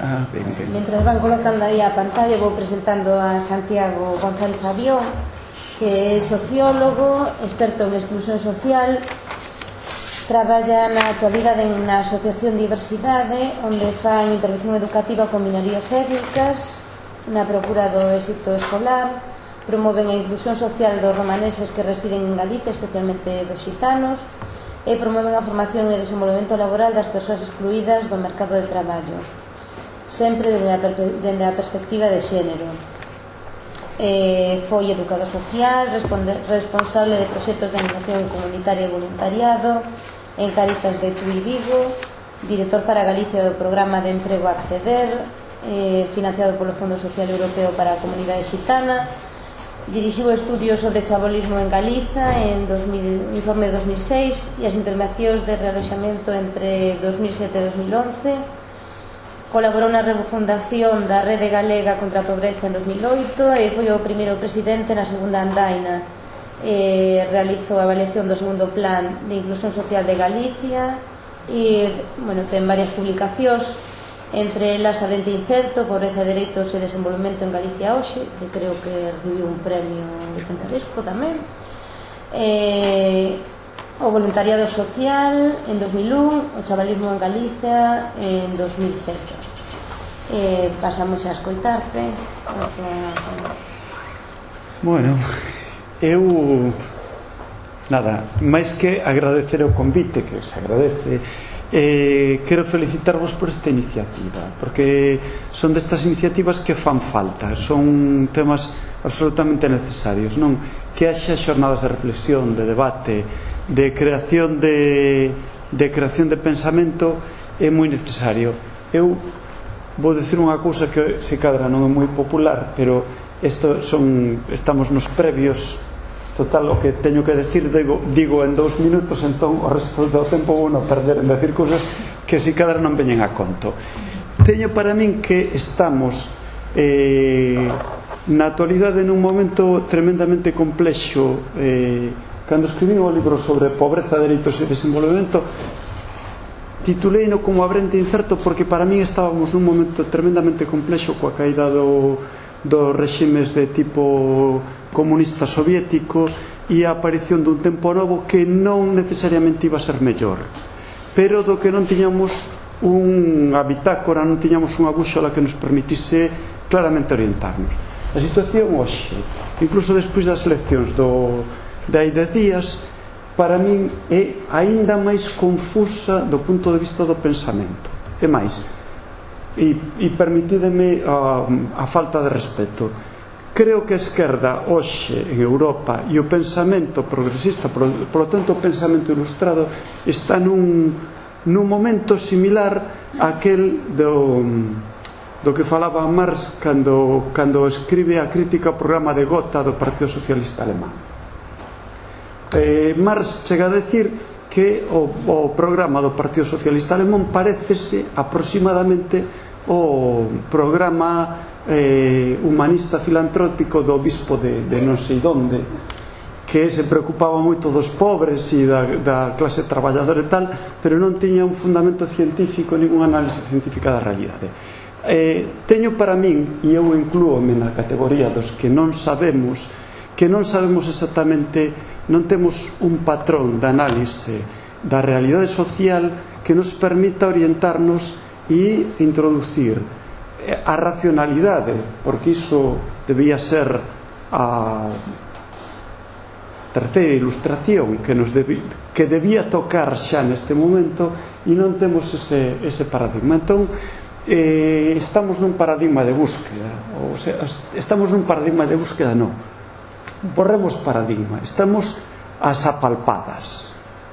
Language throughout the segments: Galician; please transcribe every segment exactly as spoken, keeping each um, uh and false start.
Ah, ben, ben. Mentras van colocando aí a pantalla, vou presentando a Santiago González Avión, que é sociólogo, experto en exclusión social, traballa na actualidade na Asociación Diversidade, onde fan intervención educativa con minorías étnicas, na procura do éxito escolar, promoven a inclusión social dos romaneses que residen en Galicia, especialmente dos xitanos, e promoven a formación e desenvolvemento laboral das persoas excluídas do mercado de traballo, sempre dende a, dende a perspectiva de xénero. E foi educador social, responde, responsable de proxectos de animación comunitaria e voluntariado en Cáritas de Tui Vigo, director para Galicia do programa de emprego Acceder, eh, financiado polo Fondo Social Europeo para a Comunidade Xitana. Dirixiu estudios sobre chabolismo en Galiza en dos mil, informe de dos mil seis e as intervencións de realoxamento entre dos mil sete e dos mil once. Colaborou na refundación da Rede Galega contra a Pobreza en dos mil oito e foi o primeiro presidente na segunda andaina. E realizou a avaliación do segundo plan de inclusión social de Galicia e, bueno, ten varias publicacións, entre elas a Dente Incerto, Pobreza, Dereitos e Desenvolvemento en Galicia hoxe, que creo que recibiu un premio Vicente Risco tamén, e o voluntariado social en dos mil un, o chavalismo en Galicia en dos mil sete. E pasamos a escoitarte. Bueno, eu nada, máis que agradecer o convite, que se agradece. Eh, quero felicitarvos por esta iniciativa, porque son destas iniciativas que fan falta, son temas absolutamente necesarios, non? Que haxa xornadas de reflexión, de debate, de creación de, de creación de pensamento é moi necesario. Eu vou dicir unha cousa que se cadra non é moi popular, pero isto son, estamos nos previos. Total, o que teño que decir digo, digo en dous minutos, entón o resto do tempo vou non perder en decir cousas que si cadra non veñen a conto. Teño para min que estamos eh, na actualidade nun momento tremendamente complexo. Eh, cando escribín o libro sobre pobreza, dereitos e desenvolvemento, tituleino como A Brente Incerto, porque para min estábamos nun momento tremendamente complexo coa caída do, dos reximes de tipo comunista soviético e a aparición dun tempo novo que non necesariamente iba a ser mellor, pero do que non tiñamos unha bitácora, non tiñamos unha búxola que nos permitise claramente orientarnos. A situación hoxe, incluso despois das eleccións do, de hai dez días, para min é aínda máis confusa do punto de vista do pensamento. É máis, e, e permitídeme a, a falta de respeto. Creo que a esquerda hoxe en Europa e o pensamento progresista, por, por lo tanto o pensamento ilustrado, está nun, nun momento similar àquel do, do que falaba Marx cando, cando escribe a crítica ao programa de Gotha do Partido Socialista Alemán. Eh, Marx chega a decir que o, o programa do Partido Socialista Alemán parécese aproximadamente o programa Eh, humanista filantrópico do obispo de, de non sei donde, que se preocupaba moito dos pobres e da, da clase traballadora e tal, pero non tiña un fundamento científico, ningún análise científica da realidade. Eh, teño para min, e eu inclúome na categoría dos que non sabemos, que non sabemos exactamente, non temos un patrón de análise da realidade social que nos permita orientarnos e introducir a racionalidade, porque iso debía ser a terceira ilustración que nos debía, que debía tocar xa neste momento, e non temos ese, ese paradigma. Entón, eh, estamos nun paradigma de búsqueda, ou sea, estamos nun paradigma de búsqueda, non, borremos paradigma, estamos as apalpadas,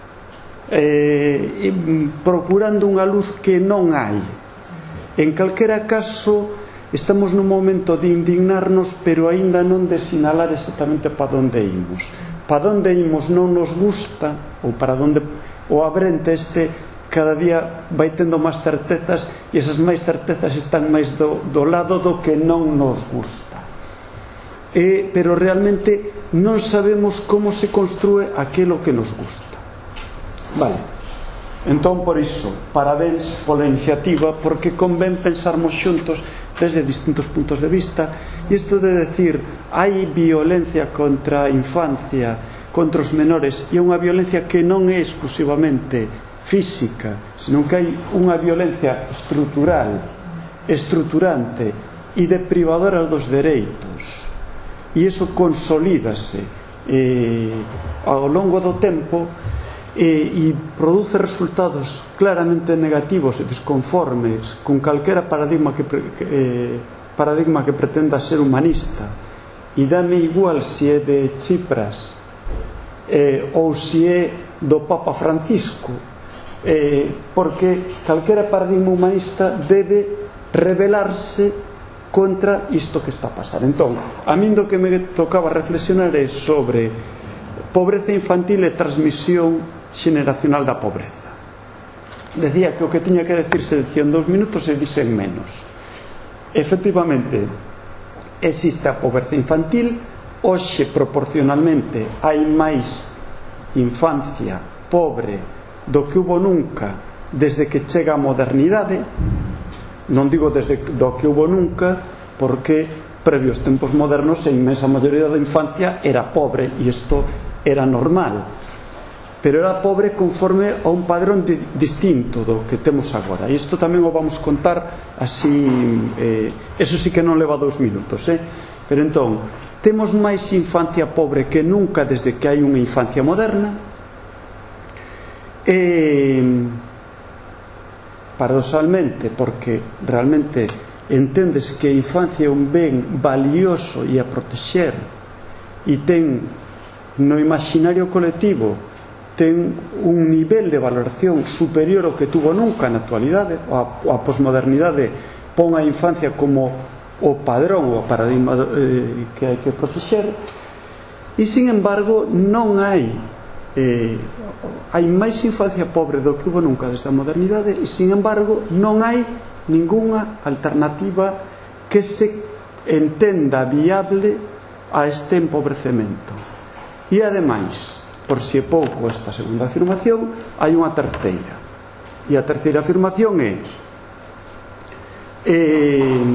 eh, procurando unha luz que non hai. En calquera caso, estamos nun momento de indignarnos, pero aínda non de sinalar exactamente para onde imos. Para onde imos non nos gusta, ou para onde o Abrente este cada día vai tendo máis certezas, e esas máis certezas están máis do, do lado do que non nos gusta. E, pero realmente non sabemos como se construe aquilo que nos gusta. Vale. Entón, por iso, parabéns pola iniciativa, porque convén pensarmos xuntos desde distintos puntos de vista. E isto de decir, hai violencia contra a infancia, contra os menores, e unha violencia que non é exclusivamente física, senón que hai unha violencia estrutural, estruturante e deprivadora dos dereitos. E iso consolídase eh, ao longo do tempo e, e produce resultados claramente negativos e desconformes con calquera paradigma que, que, eh, paradigma que pretenda ser humanista. E dame igual se é de Tsipras eh, ou se é do Papa Francisco, eh, porque calquera paradigma humanista debe rebelarse contra isto que está a pasar. Entón, a min do que me tocaba reflexionar é sobre pobreza infantil e transmisión xeneracional da pobreza. Decía que o que tiña que decirse decía en dous minutos e dixen menos. Efectivamente, existe a pobreza infantil. Hoxe, proporcionalmente, hai máis infancia pobre do que hubo nunca desde que chega a modernidade. Non digo desde do que hubo nunca, porque previo aos tempos modernos a inmensa maioría da infancia era pobre, e isto era normal, pero era pobre conforme a un padrón di, distinto do que temos agora. E isto tamén o vamos contar así, eh, eso sí que non leva dous minutos, eh? Pero entón, temos máis infancia pobre que nunca desde que hai unha infancia moderna. E paradoxalmente, porque realmente entendes que a infancia é un ben valioso e a protexer, e ten no imaginario colectivo ten un nivel de valoración superior ao que tuvo nunca na actualidade. A, a posmodernidade pon a infancia como o padrón ou o paradigma eh, que hai que protexer, e sin embargo non hai eh, hai máis infancia pobre do que hubo nunca desde a modernidade, e sin embargo non hai ningunha alternativa que se entenda viable a este empobrecemento. E ademais, por si é pouco esta segunda afirmación, hai unha terceira, e a terceira afirmación é eh,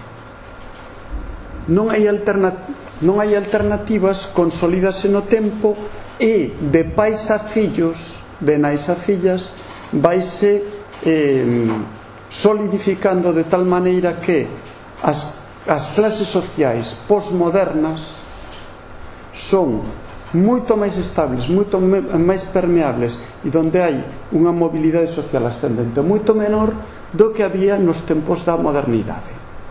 non hai alterna, non hai alternativas consolidas no tempo, e de pais a fillos, de nais a fillas, vaise eh, solidificando de tal maneira que as, as clases sociais posmodernas son moito máis estables, moito máis permeables, e donde hai unha mobilidade social ascendente moito menor do que había nos tempos da modernidade.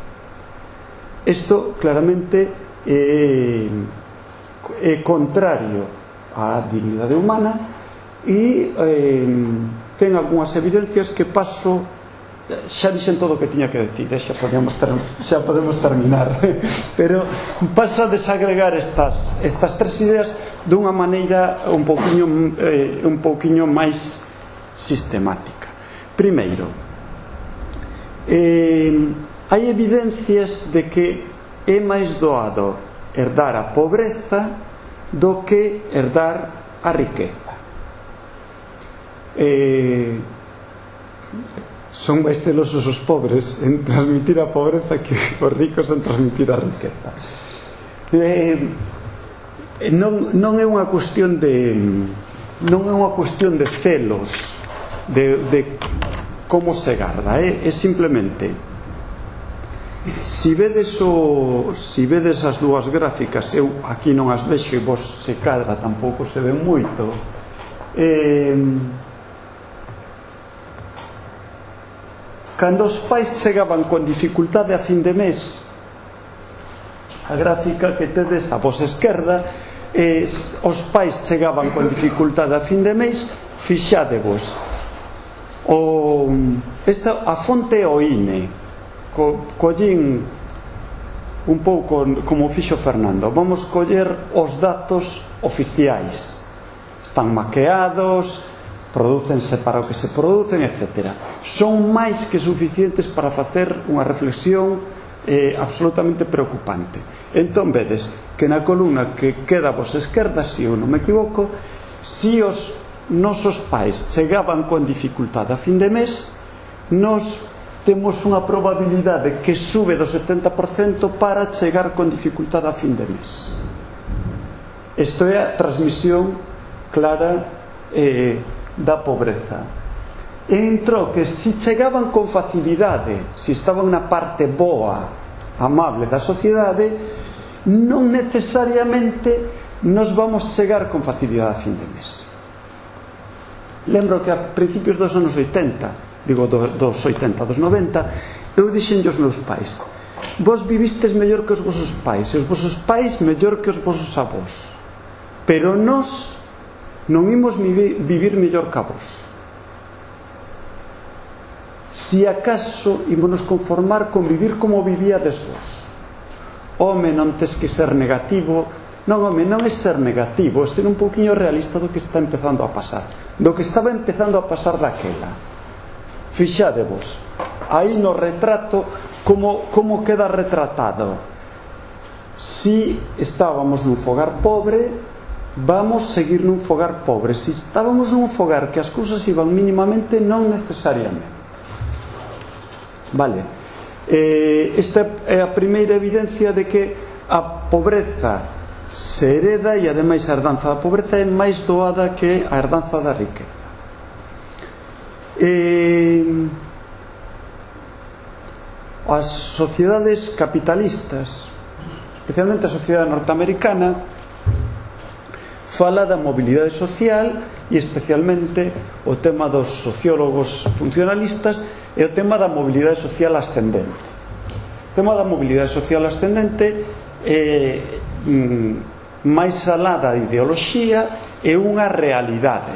Isto claramente é, é contrario á dignidade humana, e eh, ten algunhas evidencias que paso, xa dixen todo o que tiña que decir, eh? xa, podemos ter, xa podemos terminar, pero paso a desagregar estas, estas tres ideas dunha maneira un pouquiño, eh, un pouquiño máis sistemática. Primeiro, eh, hai evidencias de que é máis doado herdar a pobreza do que herdar a riqueza. Eh, son máis celosos os pobres en transmitir a pobreza que os ricos en transmitir a riqueza. Eh, non, non é unha cuestión de non é unha cuestión de celos de, de como se garda, eh? É simplemente, si vedes o, si vedes as dúas gráficas, eu aquí non as vexo e vos se cadra tampouco se ven moito, eh, cando os pais chegaban con dificultade a fin de mes, a gráfica que tedes a vosa esquerda, eh, os pais chegaban con dificultade a fin de mes, fixadevos o, esta, a fonte é o I N E, co, collín un pouco como fixo Fernando, vamos coller os datos oficiais, están maqueados, prodúcense para o que se producen, etcétera. Son máis que suficientes para facer unha reflexión eh, absolutamente preocupante. Entón vedes que na columna que queda a vosa esquerda, se eu non me equivoco, si os nosos pais chegaban con dificultade a fin de mes, nos temos unha probabilidade que sube do setenta por cento para chegar con dificultade a fin de mes. Isto é a transmisión clara eh, da pobreza. Entrou que se chegaban con facilidade, se estaban na parte boa, amable da sociedade, non necesariamente nos vamos chegar con facilidade a fin de mes. Lembro que a principios dos anos oitenta, digo do, dos oitenta, dos noventa, eu dixen aos meus pais: vos vivistes mellor que os vosos pais, e os vosos pais mellor que os vosos avós, pero nós non imos vivir mellor que a vos. Si acaso ímonos conformar con vivir como vivíades vos. Home, non tes que ser negativo. Non, home, non é ser negativo, é ser un pouquiño realista do que está empezando a pasar, do que estaba empezando a pasar daquela. Fixadevos, aí no retrato como, como queda retratado. Si estábamos nun fogar pobre, vamos seguir nun fogar pobre. Si estábamos nun fogar que as cousas iban mínimamente, non necesariamente. Vale, eh, esta é a primeira evidencia de que a pobreza se hereda, e ademais a herdanza da pobreza é máis doada que a herdanza da riqueza. Eh, as sociedades capitalistas, especialmente a sociedade norteamericana, fala da mobilidade social, e especialmente o tema dos sociólogos funcionalistas é o tema da mobilidade social ascendente. O tema da mobilidade social ascendente é máis alá da ideoloxía, é unha realidade.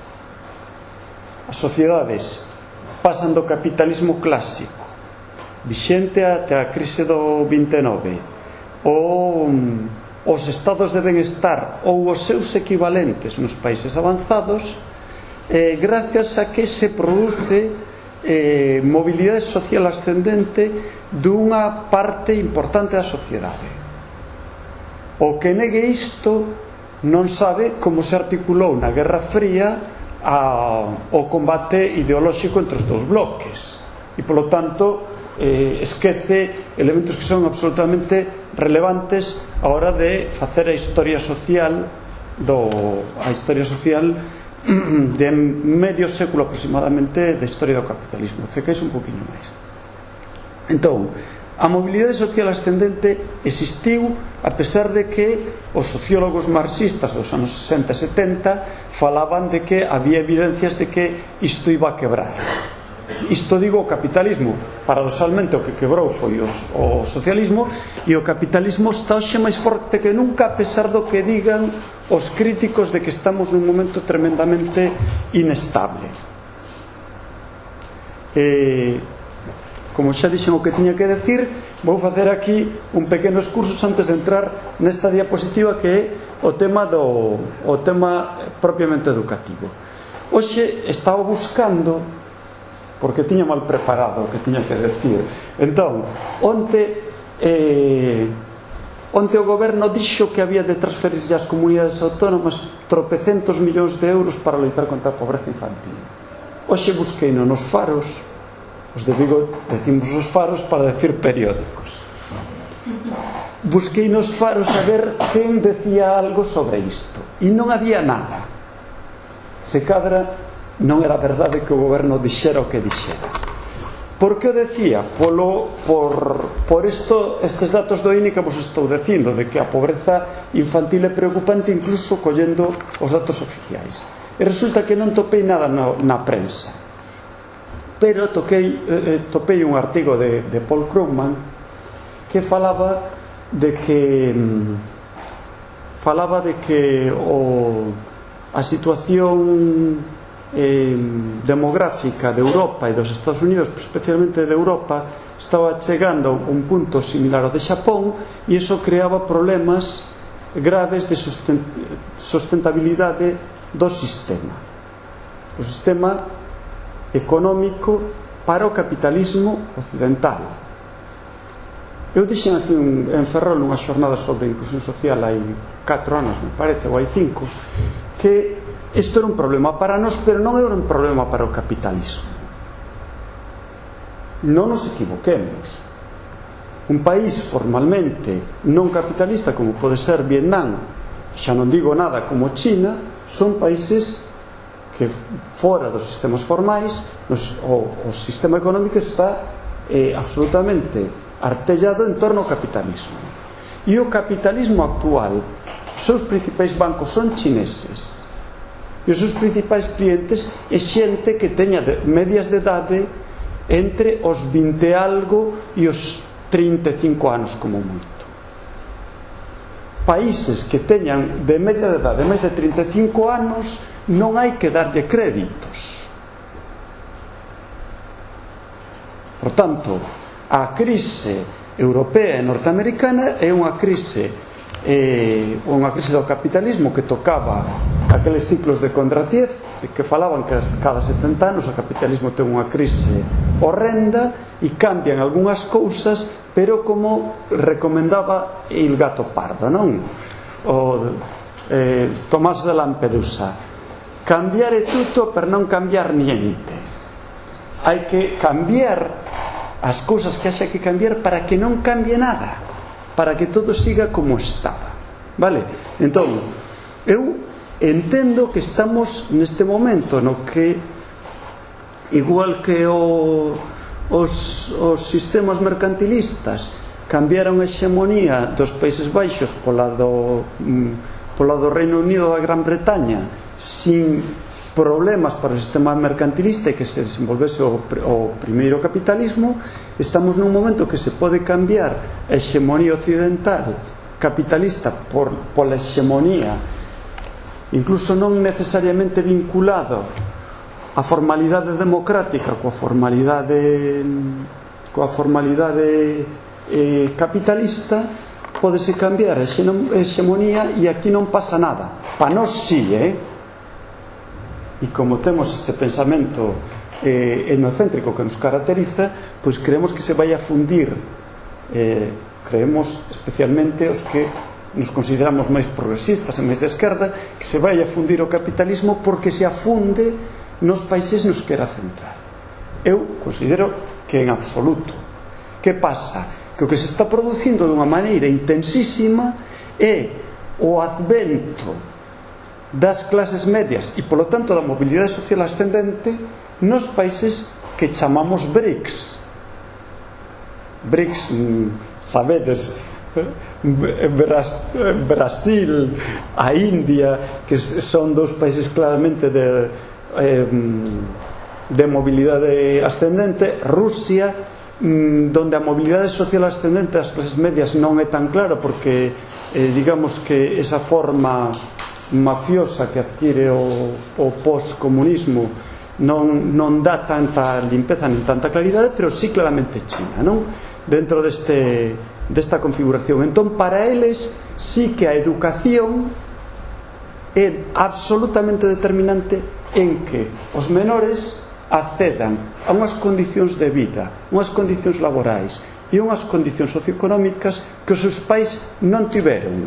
As sociedades pasan do capitalismo clásico vixente até a crise do vinte e nove, ou os estados de benestar ou os seus equivalentes nos países avanzados, eh, gracias a que se produce eh, mobilidade social ascendente dunha parte importante da sociedade. O que negue isto non sabe como se articulou na Guerra Fría a, o combate ideolóxico entre os dous bloques, e polo tanto eh, esquece elementos que son absolutamente relevantes a hora de facer a historia social do, a historia social de medio século aproximadamente da historia do capitalismo. Cecais un poquinho máis. Entón, a mobilidade social ascendente existiu a pesar de que os sociólogos marxistas dos anos sesenta e setenta falaban de que había evidencias de que isto iba a quebrar. Isto digo o capitalismo. Paradoxalmente o que quebrou foi os, o socialismo, e o capitalismo está hoxe máis forte que nunca, a pesar do que digan os críticos de que estamos nun momento tremendamente inestable. Eh... Como xa dixen o que tiña que decir, vou facer aquí un pequeno excursus antes de entrar nesta diapositiva, que é o tema do o tema propiamente educativo. Hoxe estaba buscando, porque tiña mal preparado o que tiña que decir. Entón, onte eh, onte o goberno dixo que había de transferirlle ás comunidades autónomas tropecentos millóns de euros para loitar contra a pobreza infantil. Hoxe busquei nos faros. Os de Vigo decimos os faros para decir periódicos. Busquei nos faros a ver quen decía algo sobre isto, e non había nada. Se cadra non era verdade que o goberno dixera o que dixera. Por que o decía? Polo, por, por isto, estes datos do I N E que vos estou dicindo, de que a pobreza infantil é preocupante, incluso collendo os datos oficiais. E resulta que non topei nada na, na prensa. Pero toquei, eh, topei un artigo de, de Paul Krugman que falaba de que mm, falaba de que o, a situación eh, demográfica de Europa e dos Estados Unidos, especialmente de Europa, estaba chegando a un punto similar ao de Xapón, e iso creaba problemas graves de sustentabilidade do sistema. O sistema económico para o capitalismo occidental. Eu dixen aquí un, en Ferrol unha xornada sobre inclusión social hai catro anos, me parece, ou hai cinco, que isto era un problema para nós, pero non era un problema para o capitalismo. Non nos equivoquemos. Un país formalmente non capitalista como pode ser Vietnam, xa non digo nada como China, son países que fora dos sistemas formais nos, o, o sistema económico está eh, absolutamente artellado en torno ao capitalismo. E o capitalismo actual, os seus principais bancos son chineses e os seus principais clientes é xente que teña de, medias de idade entre os vinte e algo e os trinta e cinco anos como moito. Países que teñan de media de idade máis de trinta e cinco anos non hai que darlle créditos. Por tanto, a crise europea e norteamericana é unha crise eh, unha crise do capitalismo que tocaba aqueles ciclos de Kondratiev que falaban que cada setenta anos o capitalismo ten unha crise horrenda e cambian algunhas cousas, pero como recomendaba il Gato Pardo, non? O eh, Tomás de Lampedusa, cambiare tutto per non cambiar niente. Hai que cambiar as cousas que haxa que cambiar para que non cambie nada, para que todo siga como estaba, vale? Entón, eu entendo que estamos neste momento no que, igual que o, os, os sistemas mercantilistas cambiaron a hexemonía dos Países Baixos pola do, pola do Reino Unido da Gran Bretaña sin problemas para o sistema mercantilista e que se desenvolvese o, o primeiro capitalismo, estamos nun momento que se pode cambiar a hexemonía occidental capitalista por, pola hexemonía incluso non necesariamente vinculado a formalidade democrática coa formalidade coa formalidade eh, capitalista, pódese cambiar a hexemonía e aquí non pasa nada. Pa nós sí, eh? E como temos este pensamento eh, etnocéntrico que nos caracteriza, pois creemos que se vai a fundir, eh, creemos especialmente os que nos consideramos máis progresistas e máis de esquerda, que se vai a fundir o capitalismo porque se afunde nos países nos que era central. Eu considero que en absoluto. Que pasa? Que o que se está producindo dunha maneira intensísima é o advento das clases medias e, polo tanto, da mobilidade social ascendente nos países que chamamos BRICS. BRICS, sabedes, Brasil, a India, que son dos países claramente de, eh, de mobilidade ascendente, Rusia, donde a mobilidade social ascendente das clases medias non é tan clara porque eh, digamos que esa forma mafiosa que adquire o, o postcomunismo non, non dá tanta limpeza nin tanta claridade, pero sí claramente China, non? Dentro deste desta configuración. Entón, para eles sí que a educación é absolutamente determinante en que os menores accedan a unhas condicións de vida, unhas condicións laborais e unhas condicións socioeconómicas que os seus pais non tiveron.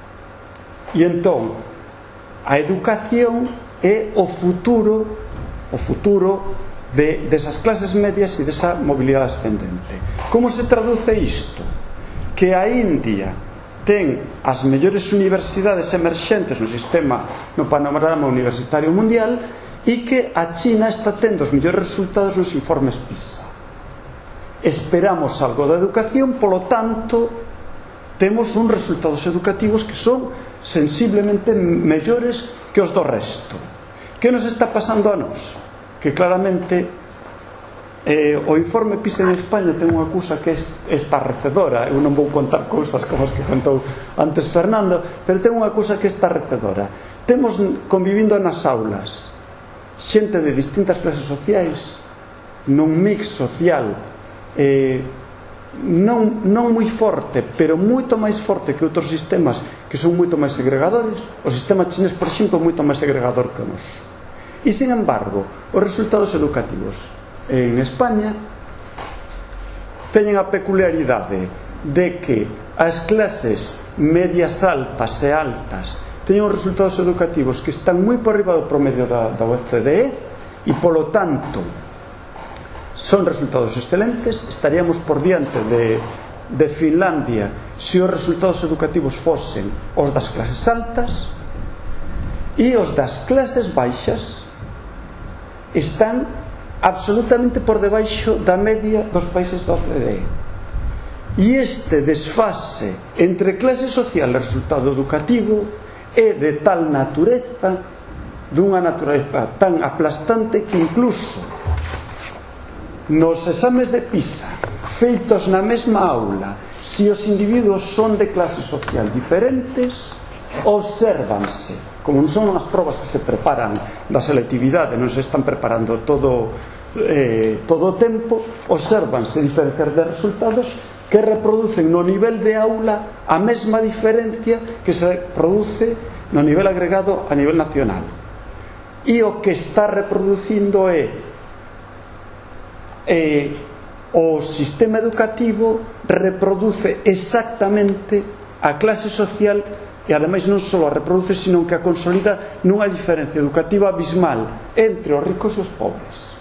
E entón, a educación é o futuro o futuro de, desas clases medias e desa mobilidade ascendente. Como se traduce isto? Que a India ten as mellores universidades emerxentes no sistema, no panorama universitario mundial, e que a China está tendo os mellores resultados nos informes PISA. Esperamos algo da educación, polo tanto temos uns resultados educativos que son sensiblemente mellores que os do resto. Que nos está pasando a nós? Que claramente Eh, o informe PISA en España ten unha cousa que é estarrecedora. Eu non vou contar cousas como as que contou antes Fernando, pero ten unha cousa que é estarrecedora. Temos convivindo nas aulas xente de distintas clases sociais nun mix social eh, non, non moi forte, pero moito máis forte que outros sistemas que son moito máis segregadores. O sistema chinés, por exemplo, é moito máis segregador que o noso. E, sin embargo, os resultados educativos en España teñen a peculiaridade de que as clases medias altas e altas teñen os resultados educativos que están moi por riba do promedio da, da O E C D E e, polo tanto, son resultados excelentes. Estaríamos por diante de, de Finlandia se os resultados educativos fosen os das clases altas, e os das clases baixas están absolutamente por debaixo da media dos países da O C D E. E este desfase entre clase social e resultado educativo é de tal natureza, dunha natureza tan aplastante, que incluso nos exames de PISA feitos na mesma aula, se os individuos son de clase social diferentes, obsérvanse, como non son as probas que se preparan da selectividade, non se están preparando todo, eh, todo o tempo, obsérvanse diferencias de resultados que reproducen no nivel de aula a mesma diferencia que se produce no nivel agregado a nivel nacional. E o que está reproducindo é eh, o sistema educativo reproduce exactamente a clase social, e ademais non só a reproduce, sino que a consolida nunha diferencia educativa abismal entre os ricos e os pobres.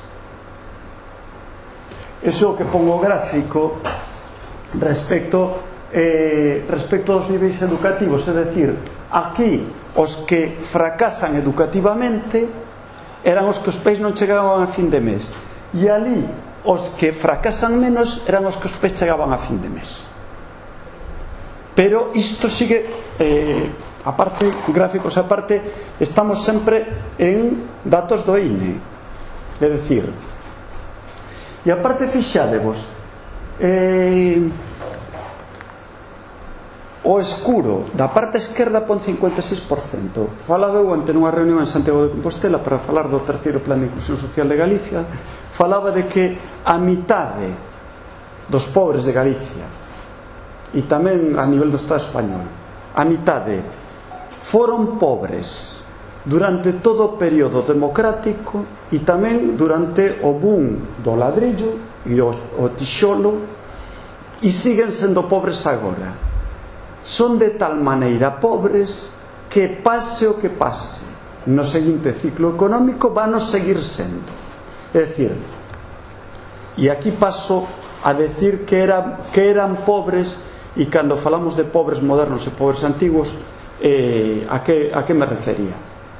Eso que pongo gráfico respecto eh, respecto aos niveis educativos, é dicir, aquí os que fracasan educativamente eran os que os pais non chegaban a fin de mes, e ali os que fracasan menos eran os que os pais chegaban a fin de mes. Pero isto sigue, eh, aparte, gráficos aparte, estamos sempre en datos do I N E, é dicir, e aparte fixádevos, eh, o escuro da parte esquerda pon cincuenta e seis por cento. Falaba eu ante nunha reunión en Santiago de Compostela para falar do terceiro Plan de Inclusión Social de Galicia. Falaba de que a mitade dos pobres de Galicia, e tamén a nivel do Estado español, a mitade foron pobres durante todo o período democrático e tamén durante o boom do ladrillo e o, o tixolo, e siguen sendo pobres agora. Son de tal maneira pobres que pase o que pase no seguinte ciclo económico van a seguir sendo. É dicir, e aquí paso a decir que, era, que eran pobres, e cando falamos de pobres modernos e pobres antigos, eh, a, que, a que me refería?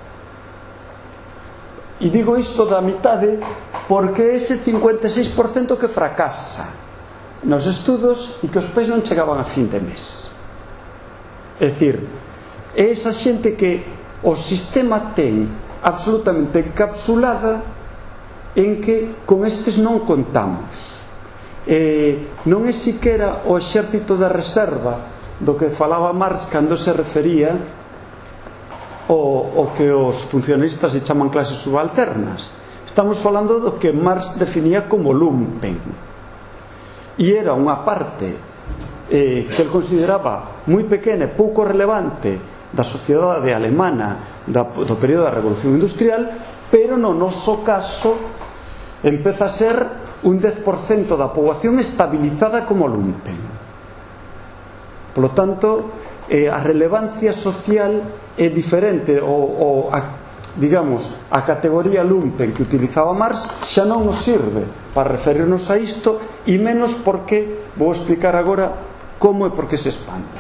E digo isto da mitade porque ese cincuenta e seis por cento que fracasa nos estudos e que os pais non chegaban a fin de mes. É dicir, é esa xente que o sistema ten absolutamente encapsulada en que con estes non contamos. Eh, non é siquera o exército da reserva do que falaba Marx cando se refería o, o que os funcionistas se chaman clases subalternas. Estamos falando do que Marx definía como lumpen, e era unha parte eh, que ele consideraba moi pequena e pouco relevante da sociedade alemana da, do período da Revolución Industrial, pero no noso caso empeza a ser un dez por cento da poboación estabilizada como lumpen. Por lo tanto, eh, a relevancia social é diferente, o, o a, digamos, a categoría lumpen que utilizaba Marx xa non nos sirve para referirnos a isto, e menos porque vou explicar agora como e por que se expande.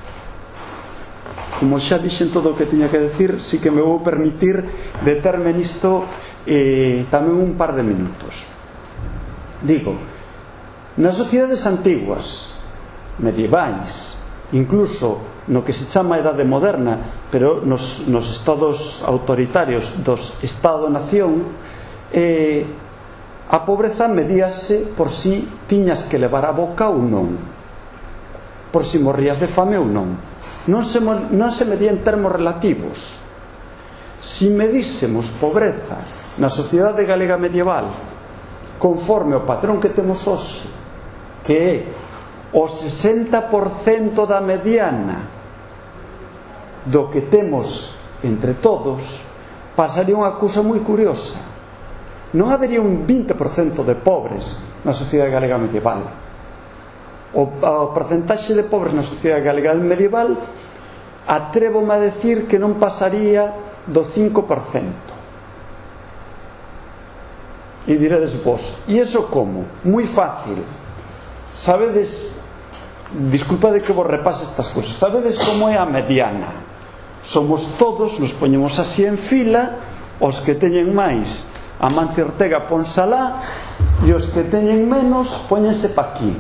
Como xa dixen todo o que tiña que decir, si que me vou permitir determe nisto eh, tamén un par de minutos. Digo, nas sociedades antiguas, medievais, incluso no que se chama a Edade Moderna, pero nos, nos estados autoritarios dos Estado-nación, eh, a pobreza medíase por si tiñas que levar a boca ou non, por si morrías de fame ou non. Non se, non se medía en termos relativos. Si medísemos pobreza na sociedade galega medieval conforme o patrón que temos hoxe, que é o sesenta por cento da mediana do que temos entre todos, pasaría unha cousa moi curiosa. Non habería un vinte por cento de pobres na sociedade galega medieval. O, o porcentaxe de pobres na sociedade galega medieval atrévome a decir que non pasaría do cinco por cento. E diredes vos, e iso como? Moi fácil. Sabedes, disculpa de que vos repase estas cousas, sabedes como é a mediana? Somos todos, nos poñemos así en fila, os que teñen máis Amancio Ortega Ponsalá, e os que teñen menos póñense pa aquí.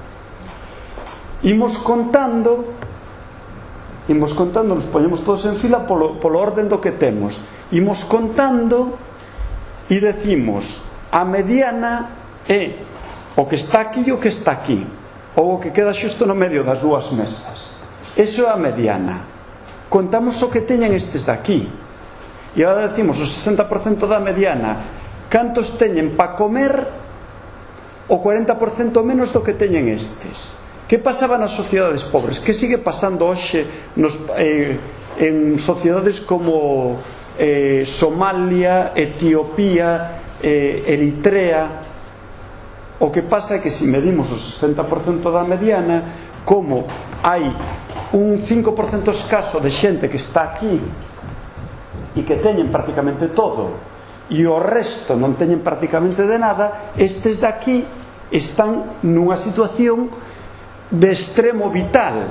Imos contando, imos contando, nos poñemos todos en fila polo, polo orden do que temos. Imos contando e decimos, a mediana é o que está aquí e o que está aquí, ou o que queda xusto no medio das dúas mesas. Eso é a mediana. Contamos o que teñen estes daqui. E agora decimos o sesenta por cento da mediana, cantos teñen para comer, o cuarenta por cento menos do que teñen estes. Que pasaba nas sociedades pobres? Que sigue pasando hoxe nos, eh, en sociedades como eh, Somalia, Etiopía, eh, Eritrea? O que pasa é que se medimos o sesenta por cento da mediana, como hai un cinco por cento escaso de xente que está aquí e que teñen prácticamente todo e o resto non teñen prácticamente de nada, estes de aquí están nunha situación de extremo vital,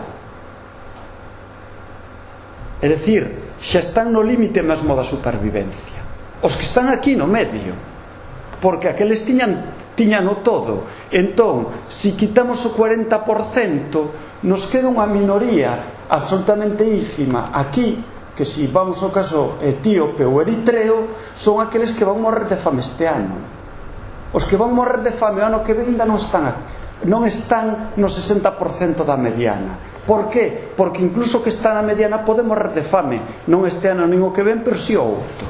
é dicir, xa están no límite mesmo da supervivencia. Os que están aquí no medio, porque aqueles tiñan tiñano todo. Entón, se quitamos o cuarenta por cento, nos queda unha minoría absolutamente ínfima aquí, que se vamos ao caso etíope ou eritreo, son aqueles que van morrer de fame este ano. Os que van morrer de fame o ano que ven ainda non están non están no sesenta por cento da mediana. Por qué? Porque incluso que está na mediana pode morrer de fame, non este ano nin o que ven, pero si o outro.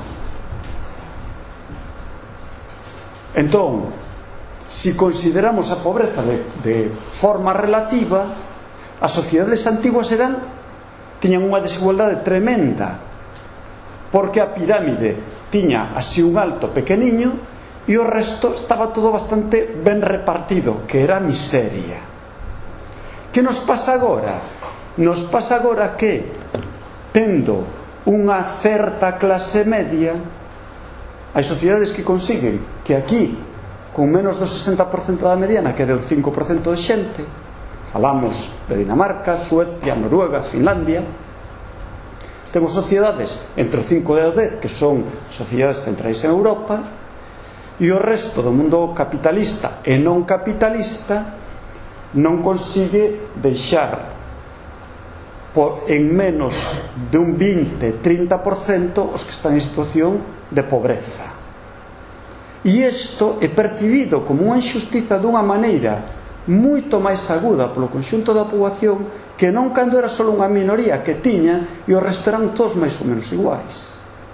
Entón, se consideramos a pobreza de, de forma relativa, as sociedades antiguas eran tiñan unha desigualdade tremenda, porque a pirámide tiña así un alto pequeniño e o resto estaba todo bastante ben repartido, que era miseria. Que nos pasa agora? Nos pasa agora que, tendo unha certa clase media, hai sociedades que consiguen que aquí, con menos do sesenta por cento da mediana, que é do cinco por cento de xente, falamos de Dinamarca, Suecia, Noruega, Finlandia, temos sociedades entre o cinco e o dez que son sociedades centrais en Europa, e o resto do mundo capitalista e non capitalista non consigue deixar por, en menos de un vinte a trinta por cento os que están en situación de pobreza. E isto é percibido como unha injustiza dunha maneira moito máis aguda polo conxunto da poboación, que non cando era só unha minoría que tiña e o resto eran todos máis ou menos iguais.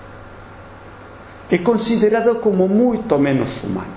É considerado como moito menos humano.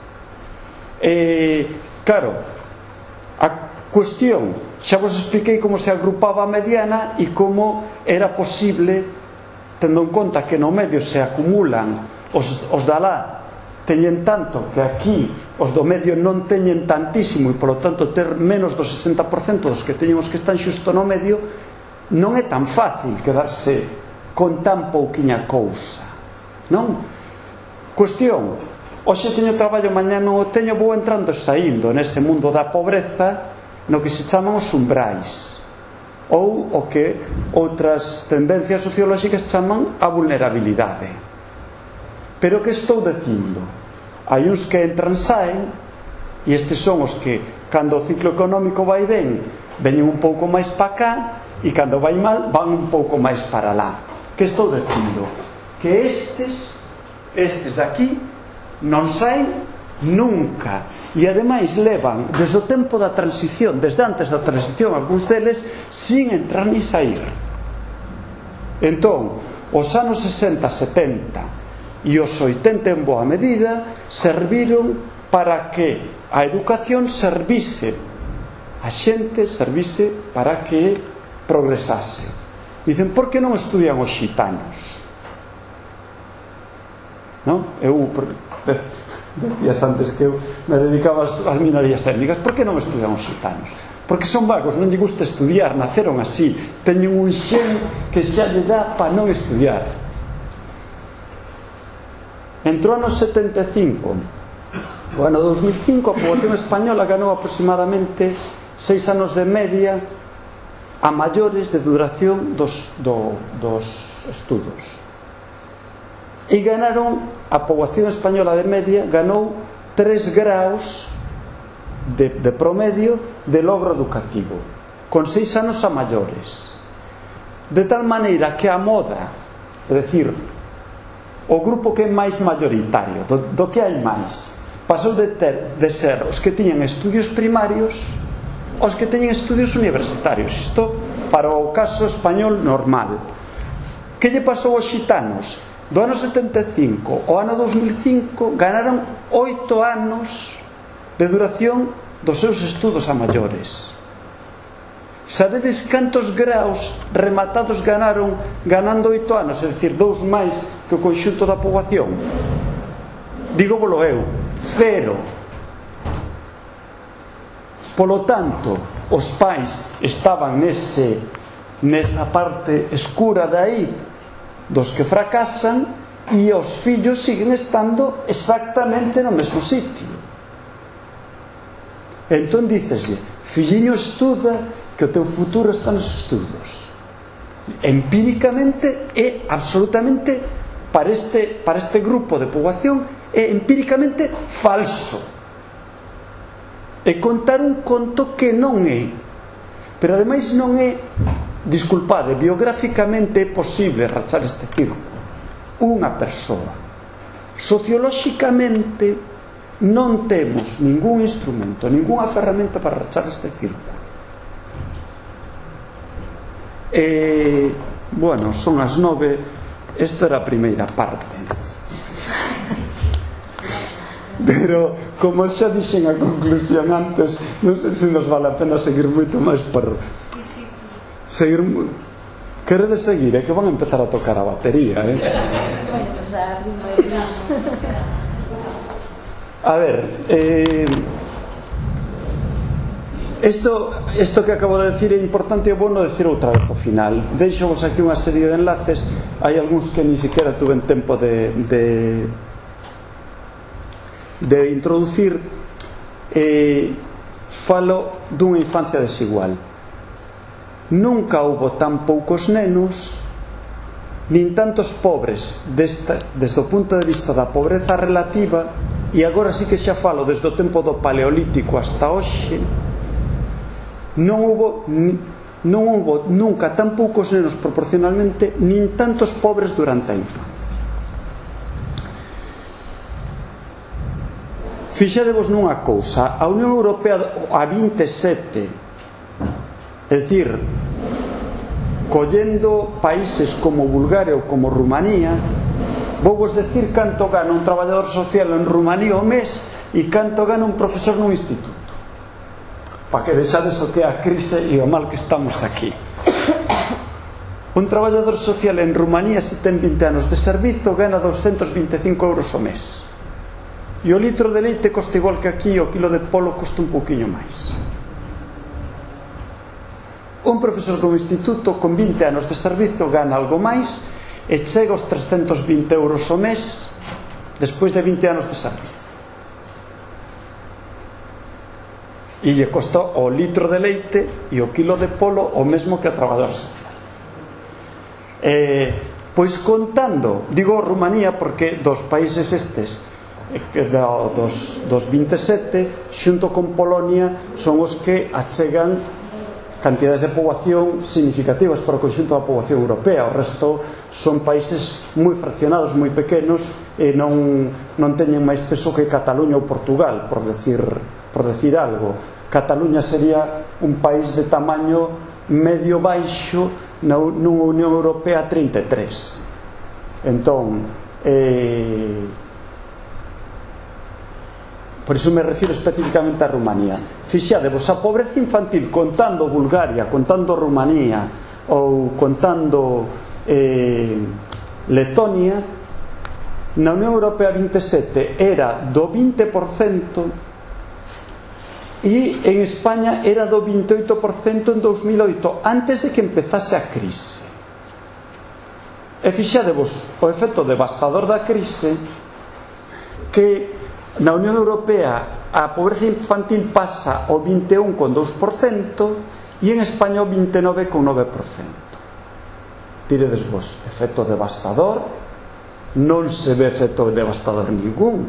E, claro, a cuestión, xa vos expliquei como se agrupaba a mediana e como era posible, tendo en conta que no medio se acumulan os, os de alá, teñen tanto que aquí os do medio non teñen tantísimo e polo tanto ter menos do sesenta por cento dos que teñen os que están xusto no medio, non é tan fácil quedarse con tan pouquiña cousa, non? Cuestión, hoxe teño traballo, mañá non o teño, vou entrando e saindo nese mundo da pobreza no que se chaman os umbrais, ou o que outras tendencias sociolóxicas chaman a vulnerabilidade. Pero que estou dicindo? Hai uns que entran, saen, e estes son os que, cando o ciclo económico vai ben, veñen un pouco máis para cá, e cando vai mal, van un pouco máis para lá. Que estou dicindo? Que estes, estes de aquí, non saen nunca, e ademais levan, desde o tempo da transición, desde antes da transición, algúns deles, sin entrar ni sair. Entón, os anos sesenta, setenta, e os oitenta en boa medida serviron para que a educación servise a xente, servise para que progresase. Dicen, por que non estudian os xitanos? Non? Eu decías antes que eu me dedicaba ás minorías étnicas. Por que non estudian os xitanos? porque son vagos, non lle gusta estudiar, naceron así, teñen un xen que xa lle dá para non estudiar. Entre o ano setenta e cinco o ano dos mil cinco, a poboación española ganou aproximadamente seis anos de media a maiores de duración dos, do, dos estudos. E ganaron, a poboación española de media ganou tres graus de, de promedio de logro educativo, con seis anos a maiores. De tal maneira que a moda, é dicir, o grupo que é máis maioritario, do, do que hai máis, pasou de, ter, de ser os que tiñan estudios primarios aos que teñen estudios universitarios. Isto para o caso español normal. Que lle pasou aos xitanos? Do ano setenta e cinco ao ano dos mil cinco ganaron oito anos de duración dos seus estudos a maiores. Sabedes cantos graus rematados ganaron ganando oito anos? É dicir, dous máis que o conxunto da poboación. Dígovolo eu, cero. Polo tanto, os pais estaban nese, nesa parte escura de aí dos que fracasan, e os fillos siguen estando exactamente no mesmo sitio. Entón diceslle, filliño, estuda, que o teu futuro está nos estudos. Empíricamente é absolutamente, para este, para este grupo de poboación, é empíricamente falso. É contar un conto que non é. Pero ademais non é, disculpade, biográficamente é posible rachar este círculo. Unha persoa. Sociolóxicamente non temos ningún instrumento, ningunha ferramenta para rachar este círculo. E, bueno, son as nove. Esta era a primeira parte. Pero, como xa dixen a conclusión antes, non sei se nos vale a pena seguir moito máis por... Seguir... Queredes seguir? É que van a empezar a tocar a batería, eh? A ver, eh... Isto, isto que acabo de decir é importante e bueno decir outra vez ao final. Deixo vos aquí unha serie de enlaces. Hai algúns que ni siquiera tuven tempo de... de de introducir. eh, falo dunha infancia desigual. Nunca houbo tan poucos nenos nin tantos pobres desta, desde o punto de vista da pobreza relativa, e agora sí que xa falo desde o tempo do Paleolítico hasta hoxe. Non houbo non houbo nunca tan poucos nenos proporcionalmente nin tantos pobres durante a infancia. Fixadevos nunha cousa, a Unión Europea a vinte e sete, é dicir, collendo países como Bulgaria ou como Rumanía, vou vos decir canto gana un traballador social en Rumanía ao mes e canto gana un profesor nun instituto, para que vexades o que é a crise e o mal que estamos aquí. Un traballador social en Rumanía, se ten vinte anos de servizo, gana doscientos vinte e cinco euros ao mes. E o litro de leite costa igual que aquí, o quilo de polo costa un pouquiño máis. Un profesor dun instituto con vinte anos de servizo gana algo máis e chega aos trescentos vinte euros ao mes despois de vinte anos de servizo. E lle costa o litro de leite e o quilo de polo o mesmo que a trabadora social. Eh, pois contando, digo Rumanía porque dos países estes dos, dos vinte e sete, xunto con Polonia, son os que achegan cantidades de poboación significativas para o conxunto da poboación europea. O resto son países moi fraccionados, moi pequenos, e non, non teñen máis peso que Cataluña ou Portugal, por decir, por decir algo. Cataluña sería un país de tamaño medio baixo nunha Unión Europea trinta e tres. Entón, eh, por iso me refiro especificamente a Rumanía. Fixadevos, a pobreza infantil, contando Bulgaria, contando Rumanía ou contando eh, Letonia, na Unión Europea vinte e sete era do vinte por cento e en España era do vinte e oito por cento en dous mil oito, antes de que empezase a crise. E fixadevos o efecto devastador da crise, que na Unión Europea a pobreza infantil pasa ao vinte e un coma dous por cento e en España ao vinte e nove coma nove por cento. Diredes vos, efecto devastador? Non se ve efecto devastador ningún.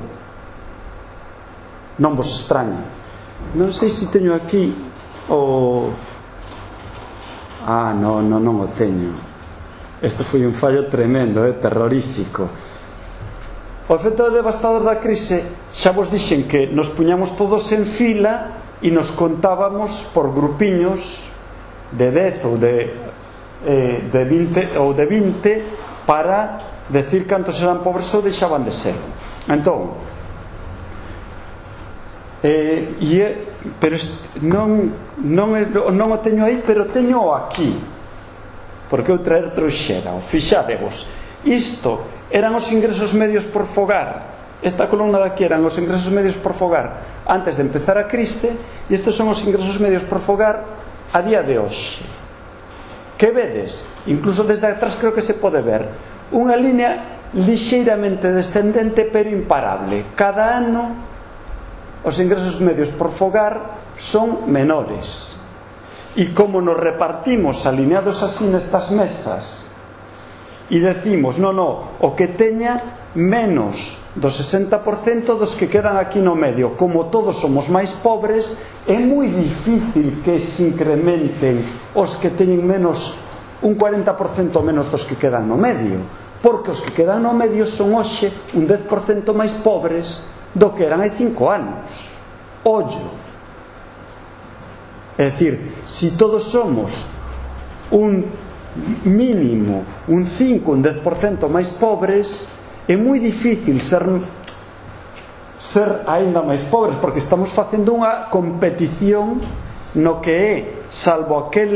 Non vos extraña. Non sei se teño aquí o... Ah, non, non, non o teño. Este foi un fallo tremendo, eh, terrorífico. O efecto devastador da crise, xa vos dixen que nos puñamos todos en fila e nos contábamos por grupiños de dez ou de, eh, de vinte ou de vinte para decir cantos eran pobres ou deixaban de ser. Entón, Eh, e, pero non, non, non o teño aí, pero teño aquí, porque eu traer trouxera. Fixadevos, isto eran os ingresos medios por fogar, esta columna de aquí eran os ingresos medios por fogar antes de empezar a crise, e estes son os ingresos medios por fogar a día de hoxe. Que vedes? Incluso desde atrás creo que se pode ver unha línea lixeiramente descendente pero imparable. Cada ano os ingresos medios por fogar son menores, e como nos repartimos alineados así nestas mesas e decimos, non, non, o que teña menos do sesenta por cento dos que quedan aquí no medio, como todos somos máis pobres, é moi difícil que se incrementen os que teñen menos, un cuarenta por cento menos dos que quedan no medio, porque os que quedan no medio son hoxe un dez por cento máis pobres do que eran hai cinco anos. Ollo. É dicir, se todos somos un mínimo, un cinco, un dez por cento máis pobres, é moi difícil ser ser aínda máis pobres, porque estamos facendo unha competición no que é, salvo aquel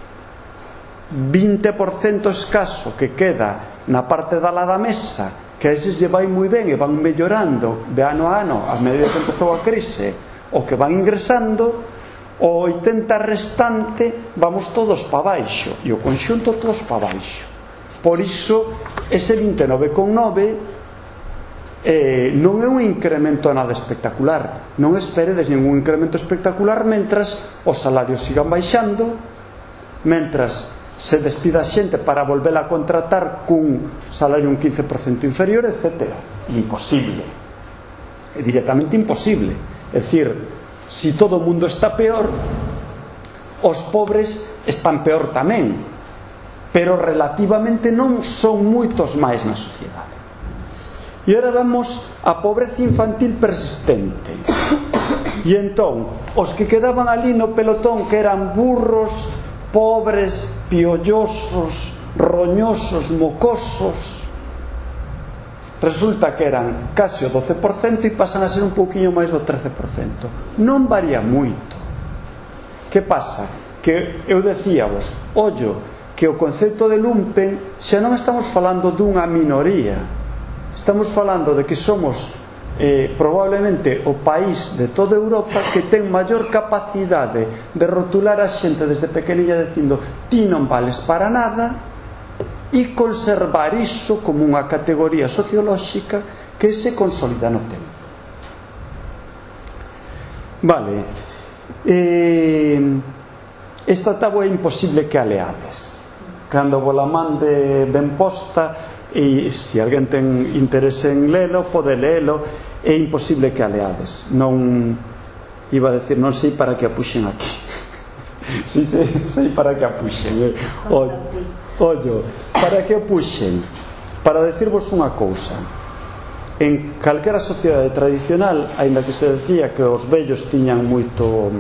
vinte por cento escaso que queda na parte da la da mesa, que a eses lle vai moi ben e van mellorando de ano a ano a medida que empezou a crise, o que van ingresando, o oitenta restante vamos todos para baixo, e o conxunto todos para baixo. Por iso ese vinte e nove coma nove eh, non é un incremento nada espectacular. Non esperedes ningún incremento espectacular mentras os salarios sigan baixando, mentras se despida a xente para volver a contratar cun salario un quince por cento inferior, etcétera. Imposible. É directamente imposible. É dicir, se todo o mundo está peor, os pobres están peor tamén, pero relativamente non son moitos máis na sociedade. E agora vamos a pobreza infantil persistente. E entón, os que quedaban ali no pelotón, que eran burros, pobres, piollosos, roñosos, mocosos, resulta que eran case o doce por cento e pasan a ser un pouquiño máis do trece por cento. Non varía moito. Que pasa? Que eu decíavos, ollo, que o concepto de lumpen xa non estamos falando dunha minoría, estamos falando de que somos Eh, probablemente o país de toda Europa que ten maior capacidade de rotular a xente desde pequenilla dicindo ti non vales para nada, e conservar iso como unha categoría sociolóxica que se consolida no tempo. Vale, eh, esta táboa é imposible que a leades. Cando vos la mande ben posta, e se alguén ten interese en lelo, pode lelo. É imposible que a leades. Non, iba a decir, non sei para que a puxen aquí. Si sei, sei para que a puxen. Ollo, para que a puxen? Para decirvos unha cousa. En calquera sociedade tradicional, aínda que se decía que os vellos tiñan moito,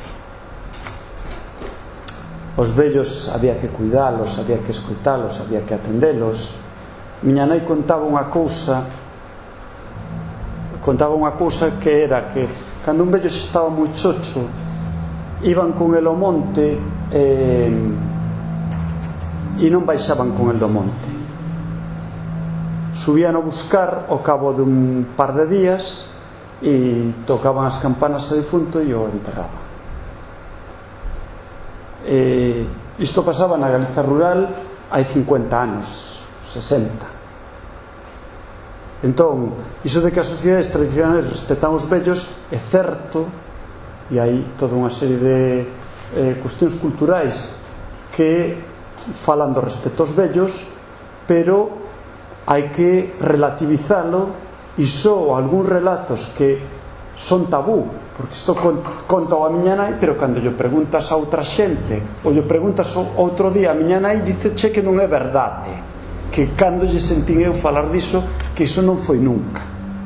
os vellos había que cuidalos, había que escoitalos, había que atendelos. Miña nai contaba unha cousa contaba unha cousa que era que cando un vello se estaba moi chocho, iban con el ao monte eh, e non baixaban con el do monte, subían a buscar ao cabo dun par de días e tocaban as campanas ao difunto e o enterraban. E isto pasaba na Galiza rural hai cincuenta anos, sesenta. Entón, iso de que as sociedades tradicionais respetan os vellos é certo, e hai toda unha serie de eh, cuestións culturais que falan do respeto aos vellos, pero hai que relativizalo, e só algúns relatos que son tabú, porque isto conta a miña nai, pero cando lle preguntas a outra xente ou lle preguntas outro día a miña nai, diceche que non é verdade, que cando lle sentín eu falar diso, que iso non foi nunca.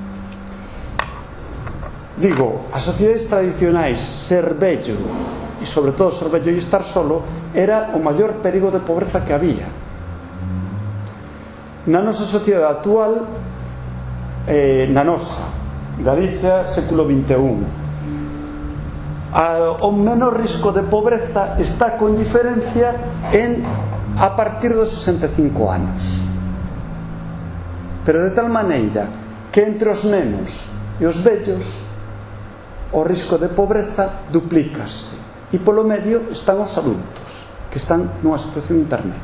Digo, as sociedades tradicionais, ser vello e sobre todo ser vello e estar solo era o maior perigo de pobreza que había. Na nosa sociedade actual, eh, na nosa Galicia, século vinte e un, a, o menor risco de pobreza está con diferencia en a partir dos sesenta e cinco anos, pero de tal maneira que entre os nenos e os vellos o risco de pobreza duplícase, e polo medio están os adultos que están nunha situación intermedia.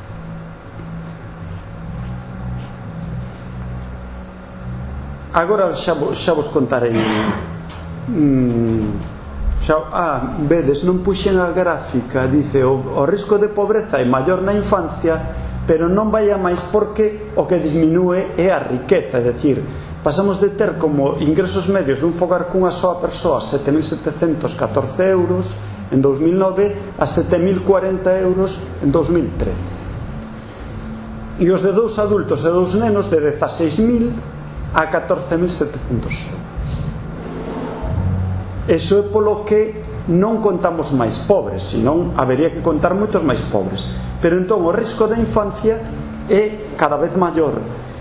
Agora xa, xa vos contarei mm, xa, ah, vedes, non puxen a gráfica, dice o, o risco de pobreza é maior na infancia, pero non vai a máis porque o que disminúe é a riqueza, é dicir, pasamos de ter como ingresos medios dun fogar cunha soa persoa sete mil setecentos catorce euros en dous mil nove a sete mil cuarenta euros en dous mil trece, e os de dous adultos e dous nenos de dezaseis mil a catorce mil setecentos euros. Eso é polo que non contamos máis pobres, senón habería que contar moitos máis pobres, pero entón o risco da infancia é cada vez maior.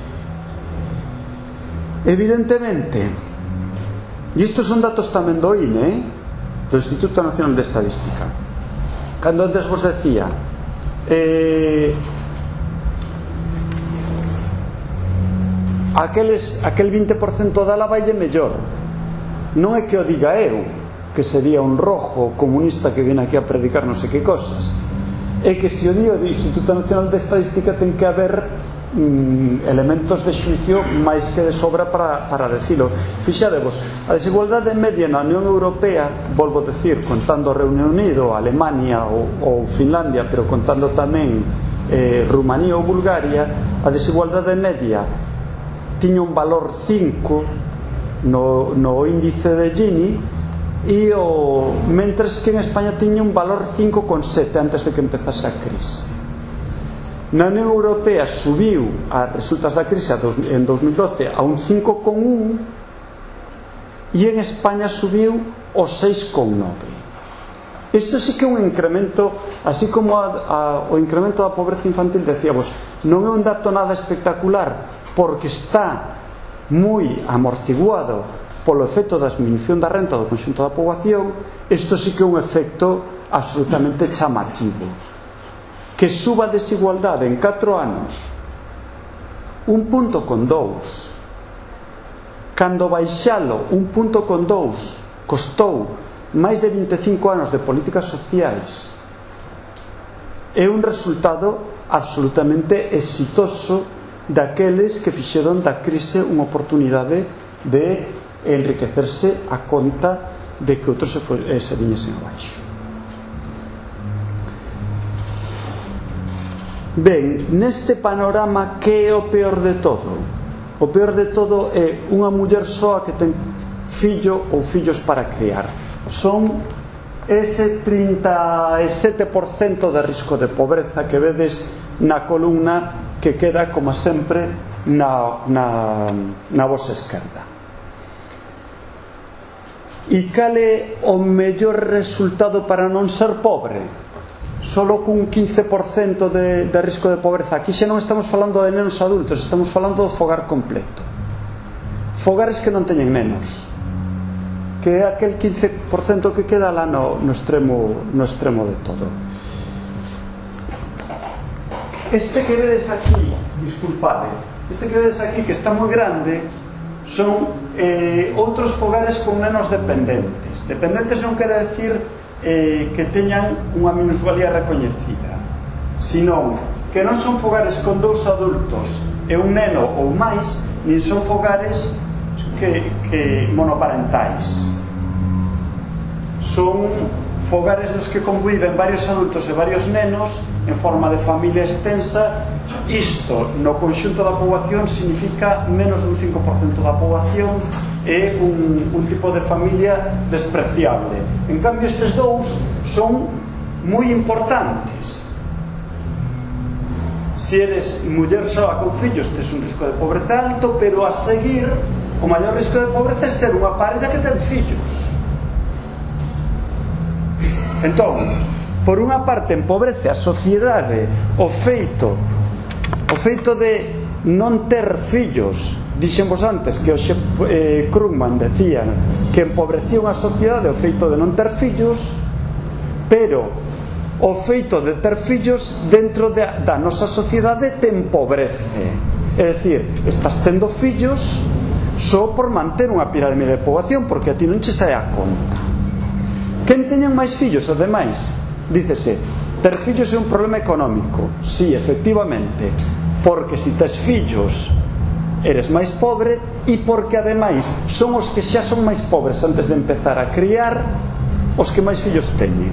Evidentemente, e isto son datos tamén do I N E, do Instituto Nacional de Estadística, cando antes vos decía eh, aqueles, aquel vinte por cento da lavalle mellor, non é que o diga eu, que sería un rojo comunista que viene aquí a predicar non sei que cosas, é que se o di o Instituto Nacional de Estadística ten que haber mm, elementos de xuicio máis que de sobra para, para decilo. Fixadevos, a desigualdade media na Unión Europea, volvo a decir, contando Reino Unido, Alemania ou, ou Finlandia, pero contando tamén eh, Rumanía ou Bulgaria, a desigualdade media tiña un valor cinco no, no índice de Gini, e o, mentres que en España tiña un valor cinco coma sete antes de que empezase a crise. Na Unión Europea subiu a resultas da crise en dos mil doce a un cinco coma un, e en España subiu o seis coma nove. Isto sí que é un incremento, así como a, a, o incremento da pobreza infantil, decíamos, non é un dato nada espectacular, porque está moi amortiguado polo efecto da disminución da renta do conxunto da poboación. Isto sí que é un efecto absolutamente chamativo. Que suba a desigualdade en catro anos un punto con dous, cando baixalo un punto con dous costou máis de vinte e cinco anos de políticas sociais, é un resultado absolutamente exitoso daqueles que fixeron da crise unha oportunidade de enriquecerse a conta de que outros se, eh, se viñesen abaixo. Ben, neste panorama, que é o peor de todo? O peor de todo é unha muller soa que ten fillo ou fillos para criar. Son ese trinta e sete por cento de risco de pobreza que vedes na columna que queda, como sempre, na, na, na vosa esquerda. E cal é o mellor resultado para non ser pobre? Solo cun quince por cento de, de risco de pobreza. Aquí xa non estamos falando de nenos adultos, estamos falando do fogar completo. Fogares que non teñen nenos, que é aquel quince por cento que queda lá no, no, extremo, no extremo de todo. Este que vedes aquí, disculpade, este que vedes aquí, que está moi grande, son eh, outros fogares con nenos dependentes. Dependentes non quere decir eh, que teñan unha minusvalía recoñecida, senón que non son fogares con dous adultos e un neno ou máis, nin son fogares que, que monoparentais. Son fogares nos que conviven varios adultos e varios nenos en forma de familia extensa. Isto no conxunto da poboación significa menos dun cinco por cento da poboación e un, un tipo de familia despreciable. En cambio, estes dous son moi importantes. Se eres muller soa con fillos, tes un risco de pobreza alto, pero a seguir o maior risco de pobreza é ser unha parella que ten fillos. Entón, por unha parte empobrece a sociedade o feito o feito de non ter fillos. Dixenvos antes que o eh, Krugman decía que empobrecía unha sociedade o feito de non ter fillos, pero o feito de ter fillos dentro de, da nosa sociedade te empobrece. É dicir, estás tendo fillos só por manter unha pirámide de poboación, porque a ti non che sae a conta. Quen teñen máis fillos, ademais, dícese, ter fillos é un problema económico. Sí, efectivamente, porque se tes fillos eres máis pobre, e porque ademais son os que xa son máis pobres antes de empezar a criar os que máis fillos teñen.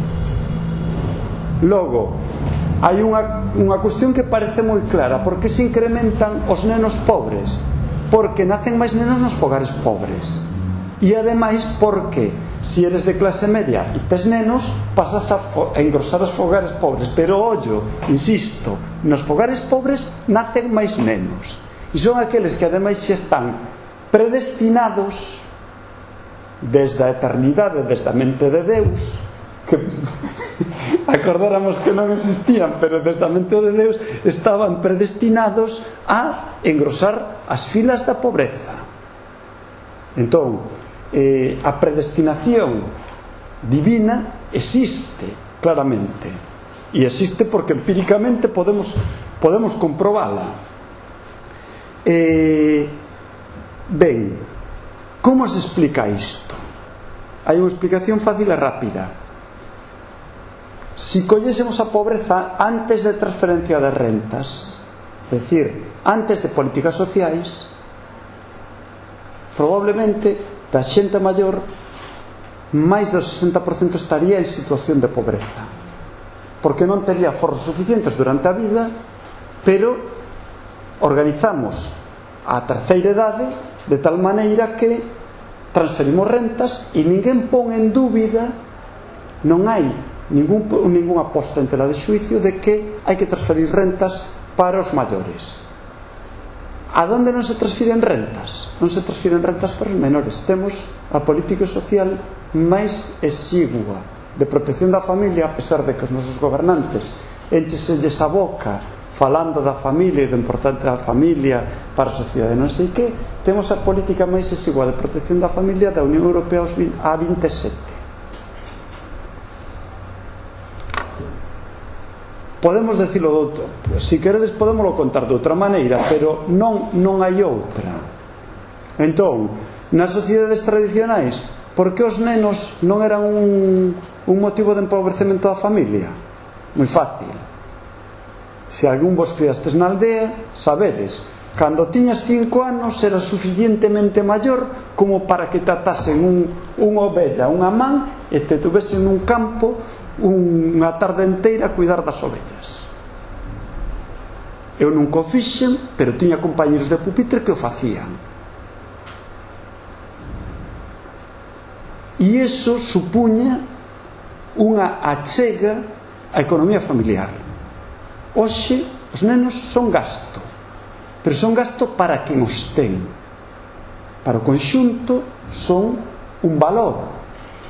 Logo, hai unha, unha cuestión que parece moi clara. Por que se incrementan os nenos pobres? Porque nacen máis nenos nos fogares pobres. E ademais porque se eres de clase media e tes nenos, pasas a, a engrosar os fogares pobres. Pero ollo, insisto, nos fogares pobres nacen máis nenos, e son aqueles que ademais xa están predestinados desde a eternidade, desde a mente de Deus, que acordáramos que non existían, pero desde a mente de Deus estaban predestinados a engrosar as filas da pobreza. Entón, eh, a predestinación divina existe claramente, e existe porque empíricamente podemos, podemos comprobala. Eh, ben, como se explica isto? Hai unha explicación fácil e rápida. Si collésemos a pobreza antes de transferencia de rentas, é dicir, antes de políticas sociais, probablemente da xente maior máis do sesenta por cento estaría en situación de pobreza, porque non tería aforros suficientes durante a vida, pero organizamos a terceira idade de tal maneira que transferimos rentas e ninguén pon en dúbida, non hai ningún, ninguna aposta en tela de xuicio de que hai que transferir rentas para os maiores. A donde non se transfiren rentas? Non se transfiren rentas para os menores. Temos a política social máis exigua de protección da familia, a pesar de que os nosos gobernantes encheselles a boca falando da familia e do importante da familia para a sociedade non sei que. Temos a política máis exigua de protección da familia da Unión Europea a vinte e sete. Podemos decirlo de outro, se queredes podémoslo contar de outra maneira, pero non, non hai outra. Entón, nas sociedades tradicionais, por que os nenos non eran un, un motivo de empobrecemento da familia? Moi fácil. Se algún vos criastes na aldea, sabedes, cando tiñas cinco anos eras suficientemente maior como para que te atasen un, unha ovella, unha man, e te tuvesen nun campo unha tarde inteira a cuidar das ovellas. Eu nunca o fixen, pero tiña compañeros de pupitre que o facían. E iso supuña unha achega á economía familiar. Hoxe os nenos son gasto, pero son gasto para quen os ten. Para o conxunto son un valor.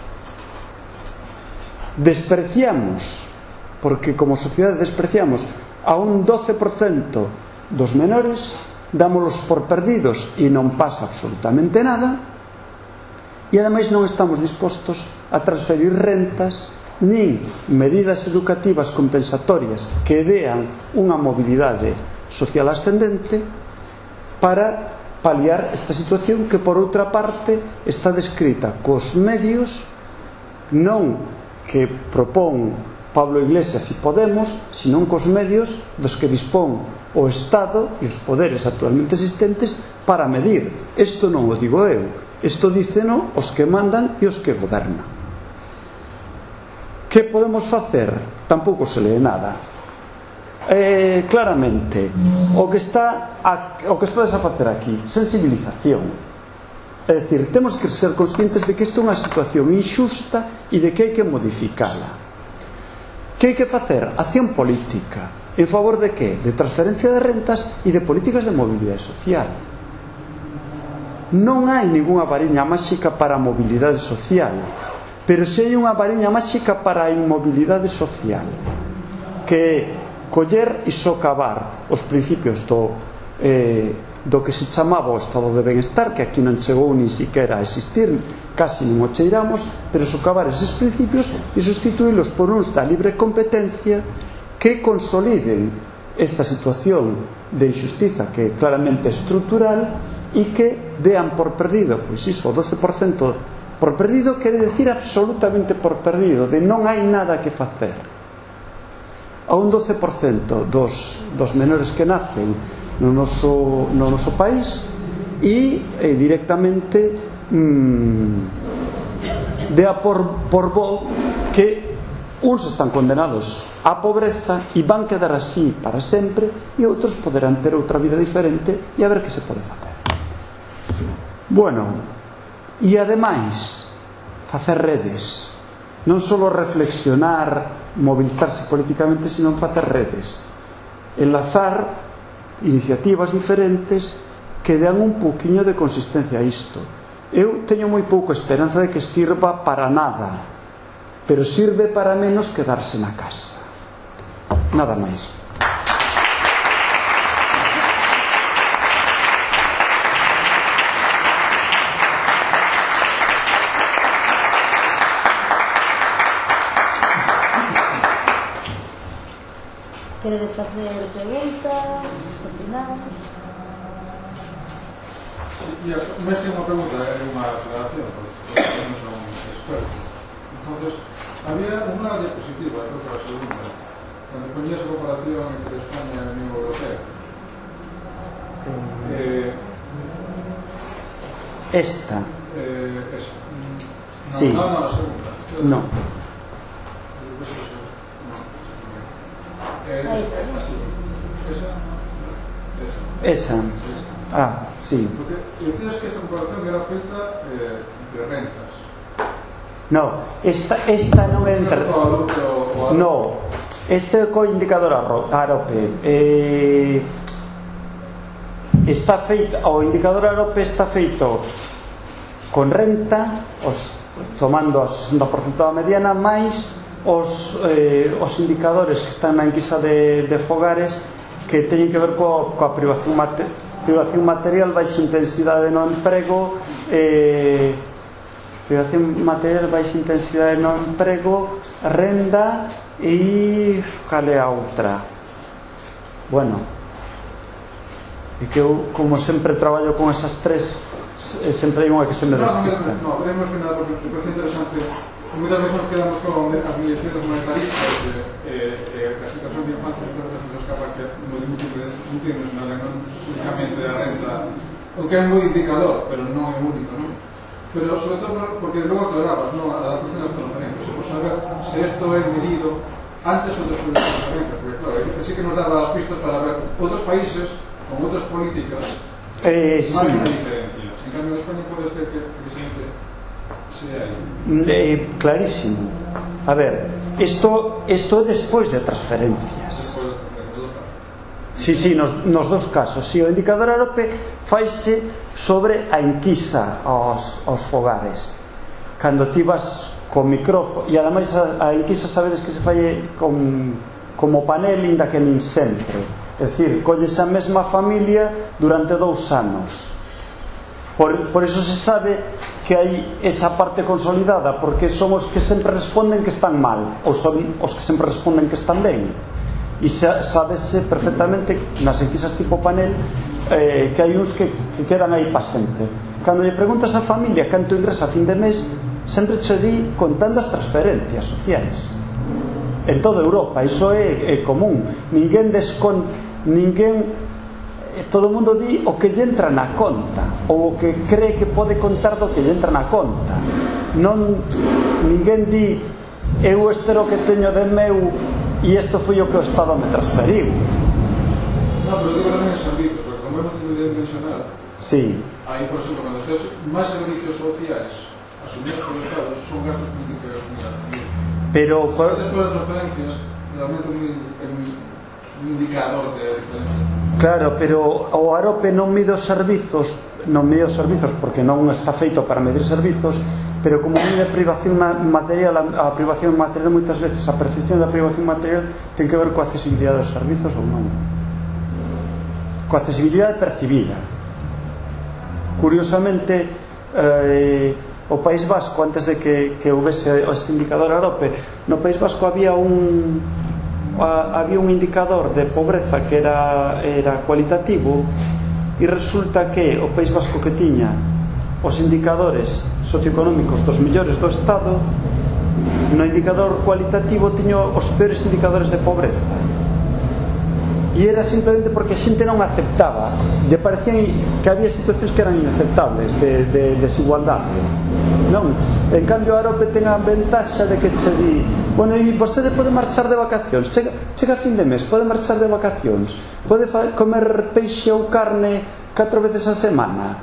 Despreciamos, porque como sociedade despreciamos a un doce por cento dos menores, dámolos por perdidos e non pasa absolutamente nada, e ademais non estamos dispostos a transferir rentas nin medidas educativas compensatorias que dean unha mobilidade social ascendente para paliar esta situación que por outra parte está descrita cos medios non que propón Pablo Iglesias e Podemos, senón cos medios dos que dispón o Estado e os poderes actualmente existentes para medir. Isto non o digo eu, isto díceno os que mandan e os que gobernan. Que podemos facer? Tampouco se lee nada. Eh, claramente o que está a, o que está a facer aquí, sensibilización. É dicir, temos que ser conscientes de que isto é unha situación injusta e de que hai que modificala. Que hai que facer? Acción política. En favor de que? De transferencia de rentas e de políticas de mobilidade social. Non hai ningunha variña máxica para a mobilidade social, pero se hai unha variña máxica para a inmobilidade social, que é coller e socavar os principios do, eh, do que se chamaba o estado de benestar, que aquí non chegou ni siquiera a existir, casi non o cheiramos, pero socavar eses principios e sustituílos por uns da libre competencia que consoliden esta situación de injustiza que é claramente estrutural e que dean por perdido, pois iso, o doce por cento por perdido quere decir absolutamente por perdido, de non hai nada que facer. A un doce por cento dos, dos menores que nacen no noso, no noso país e eh, directamente mmm, dea por, por bo que uns están condenados á pobreza e van quedar así para sempre e outros poderán ter outra vida diferente e a ver que se pode facer. Bueno, e ademais facer redes, non só reflexionar, mobilizarse políticamente, sino facer redes, enlazar iniciativas diferentes que dean un pouquiño de consistencia a isto. Eu teño moi pouca esperanza de que sirva para nada, pero sirve para menos quedarse na casa. Nada máis. Queredes facer preguntas, opinar? Máis que unha pregunta, é unha aclaración, porque non son expertos. Entonces, había unha diapositiva, creo que a segunda, cando poñías a comparación entre España e a Unión Europea. Eh, Esta. Eh, esa. Sí. No, no, a segunda. No. Esa. Ah, sí. Porque decías que esta comparación era feita eh, de rentas. No, esta, esta non entra. No, este co indicador AROPE eh, está feito, o indicador AROPE está feito con renta, os, tomando o sesenta por cento da mediana, máis os, eh, os indicadores que están na enquisa de, de fogares que teñen que ver coa, coa privación, mate, privación material, baixa intensidade no emprego, eh, privación material, baixa intensidade no emprego, renda e cal é a outra? Bueno, e que eu, como sempre traballo con esas tres, sempre hai unha que se me despista. No, no, veremos que nada, porque me parece interesante. Moitas veces nos quedamos con as mediaciones monetaristas e eh, eh, a situación de infancia muchas veces nos escapa que no límite multidimensional e non únicamente a renta, aunque é un bo indicador, pero non é único, non? Pero sobre todo porque logo aclarabas, non, a cuestión das transferencias, por saber se isto é medido antes ou despois das transferencias, porque claro, así que nos daba as pistas para ver outros países con outras políticas eh, sí. máis diferencias. En cambio, en España pode ser que precisamente sea aí. Eh, clarísimo. A ver, isto, isto é despois de transferencias. Despois de todos os casos. Sí, sí, nos, nos dos casos. Si, o indicador AROPE faise sobre a enquisa aos, aos fogares. Cando ti vas con micrófono, e ademais a, a enquisa sabedes que se fai con, como panel, inda que nin sempre. É dicir, colles a mesma familia durante dous anos. Por, por eso se sabe que hai esa parte consolidada, porque son os que sempre responden que están mal, ou son os que sempre responden que están ben. E sa, sábese perfectamente nas enquisas tipo panel eh, que hai uns que, que quedan aí para sempre. Cando lle preguntas á familia canto ingresa a fin de mes, sempre che di contando as transferencias sociais en toda Europa. Iso é, é común, ninguén descon ninguén, todo o mundo di o que lle entra na conta ou o que cree que pode contar do que lle entra na conta. Non, ninguén di eu este é o que teño de meu e isto foi o que o Estado me transferiu. No, pero digo tamén os servizos, porque como hemos tenido de mencionar, sí, aí, por exemplo, cando tens máis servicios sociais asumidos por Estado, son gastos políticos que asumir a familia. pero Despois das transferencias, realmente é un indicador de diferencia. claro, pero o AROPE non mide os servizos, non mide os servizos porque non está feito para medir servizos, pero como mide a privación material, a privación material moitas veces, a percepción da privación material ten que ver coa accesibilidade dos servizos ou non, coa accesibilidade percibida. Curiosamente, eh, o País Vasco, antes de que, que houvese este indicador AROPE, no País Vasco había un a, había un indicador de pobreza que era, era cualitativo, e resulta que o País Vasco, que tiña os indicadores socioeconómicos dos millores do Estado, no indicador cualitativo tiña os peores indicadores de pobreza. E era simplemente porque a xente non aceptaba, lle parecían que había situacións que eran inaceptables de, de desigualdade. Non, en cambio a AROPE ten a ventaxa de que che di, bueno, e vostede pode marchar de vacacións, chega, chega a fin de mes, pode marchar de vacacións, pode comer peixe ou carne catro veces a semana,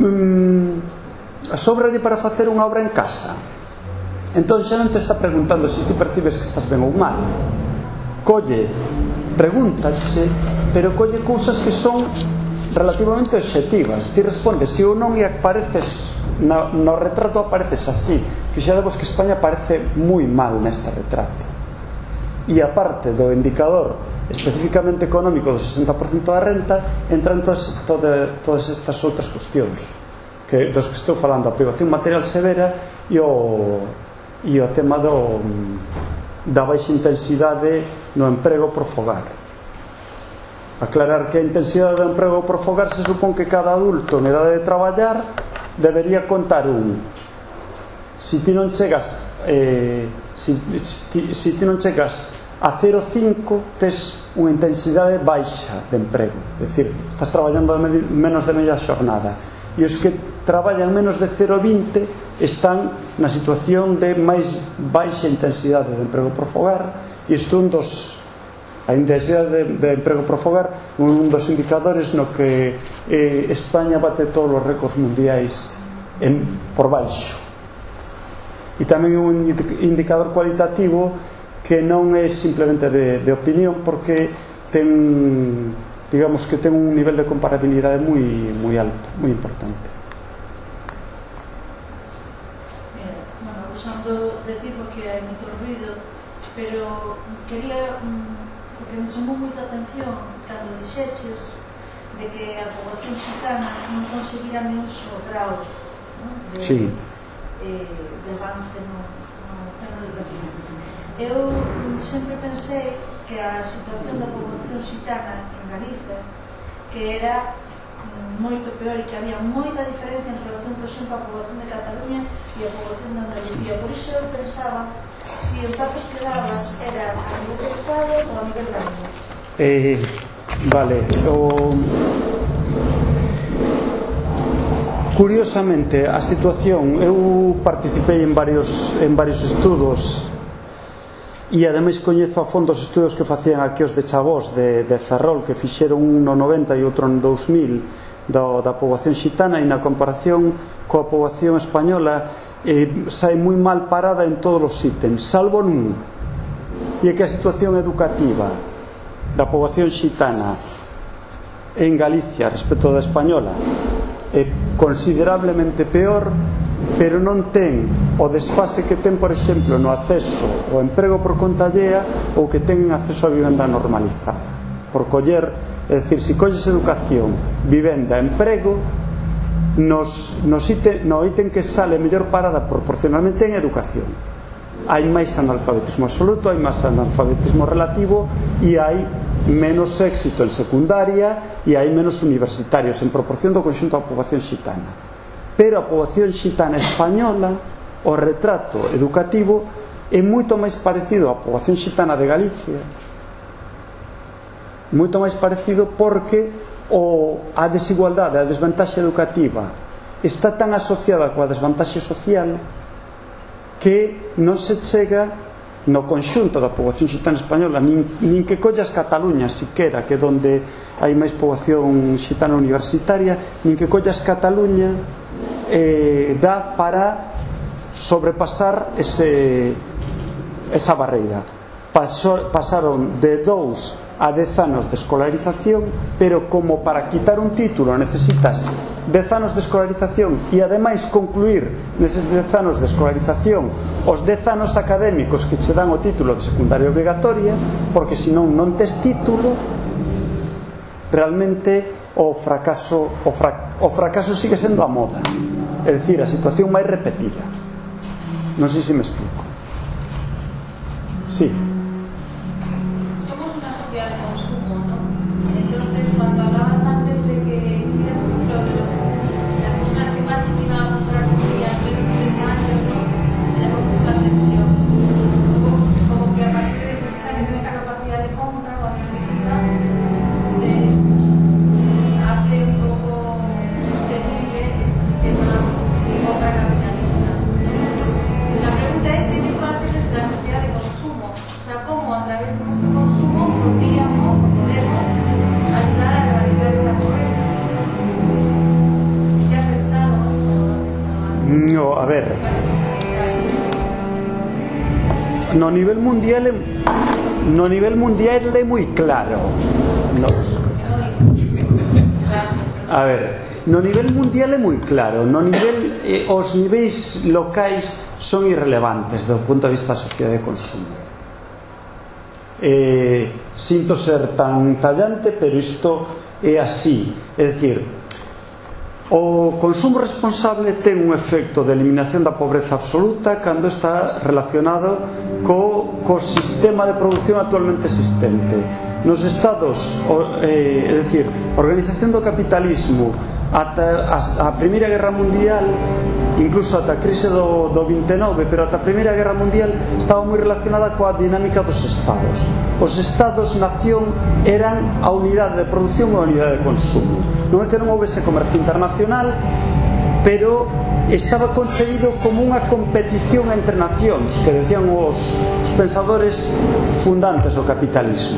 mm, sobralle para facer unha obra en casa. Entón xa non te está preguntando se ti percibes que estás ben ou mal, colle, pregúntache, pero colle cousas que son relativamente obxectivas. Ti respondes si ou non e apareces no, no retrato, apareces así. Fixadevos que España parece moi mal neste retrato, e aparte do indicador especificamente económico do sesenta por cento da renta entran todas, todas, todas estas outras cuestións que, dos que estou falando, a privación material severa e o, e o tema do da baixa intensidade no emprego por fogar. Aclarar que a intensidade do emprego por fogar se supón que cada adulto en edade de traballar debería contar un. Si ti non chegas eh, si, si, si ti non chegas a cero coma cinco, tes unha intensidade baixa de emprego, é dicir, estás traballando menos de media xornada, e os que traballan menos de cero coma vinte están na situación de máis baixa intensidade de emprego por fogar. E isto un dos, a intensidade de, de emprego por fogar, un dos indicadores no que eh, España bate todos os récords mundiais en, por baixo. E tamén un indicador cualitativo que non é simplemente de, de opinión, porque ten, digamos que ten un nivel de comparabilidade moi, moi alto, moi importante. Usando de ti porque hai moito ruido, pero quería, porque me chamou moito a atención cando dixeches de que a poboación xitana non conseguira nin un só grau, ¿no? de, sí. eh, de avance no, no tema educativo. Eu sempre pensei que a situación da poboación xitana en Galicia, que era moito peor e que había moita diferencia en relación, por exemplo, a poboación de Cataluña e a poboación de Andalucía. Por iso eu pensaba si os datos que dabas era a nivel de Estado ou a nivel galega. Eh, vale, o... curiosamente a situación, eu participei en varios, en varios estudos e ademais coñezo a fondo os estudos que facían aquí os de Chavós de, de Ferrol, que fixeron un no noventa e outro no dous mil da, da poboación xitana, e na comparación coa poboación española eh, sai moi mal parada en todos os ítems, salvo nun, e é que a situación educativa da poboación xitana en Galicia respecto da española é considerablemente peor, pero non ten o desfase que ten, por exemplo, no acceso ao emprego por conta allea ou que ten acceso a vivenda normalizada. Por coller, é dicir, se colles educación, vivenda, emprego, nos, nos ítem, no ítem que sale mellor parada proporcionalmente en educación. Hai máis analfabetismo absoluto, hai máis analfabetismo relativo e hai menos éxito en secundaria e hai menos universitarios en proporción do conxunto da poboación xitana. Pero a poboación xitana española, o retrato educativo é moito máis parecido á poboación xitana de Galicia, moito máis parecido porque o, a desigualdade, a desvantaxe educativa está tan asociada coa desvantaxe social que non se chega no conxunto da poboación xitana española, nin, nin que collas Cataluña siquera, que é onde hai máis poboación xitana universitaria, nin que collas Cataluña eh, dá para sobrepasar ese, esa barreira. Pasó, pasaron de dous a dez anos de escolarización, pero como para quitar un título necesitas dez anos de escolarización e ademais concluir neses dez anos de escolarización os dez anos académicos que che dan o título de secundaria obrigatoria, porque senón non tes título, realmente o fracaso o, fra, o fracaso sigue sendo a moda, é dicir, a situación máis repetida. Non sei se me explico. Sí. No, a ver, no nivel mundial é, no nivel mundial é moi claro. No. A ver, no nivel mundial é moi claro. No nivel eh, os niveis locais son irrelevantes do punto de vista da sociedade de consumo. Eh, sinto ser tan tallante, pero isto é así. É dicir, o consumo responsable ten un efecto de eliminación da pobreza absoluta cando está relacionado co, co sistema de produción actualmente existente. Nos estados, eh, é dicir, a organización do capitalismo ata a, a Primeira Guerra Mundial, incluso ata a crise do, do vinte e nove, pero ata a Primeira Guerra Mundial estaba moi relacionada coa dinámica dos estados. Os estados nación eran a unidade de produción e a unidade de consumo. Non é que non houvese comercio internacional, pero estaba concebido como unha competición entre nacións, que decían os, os pensadores fundantes do capitalismo.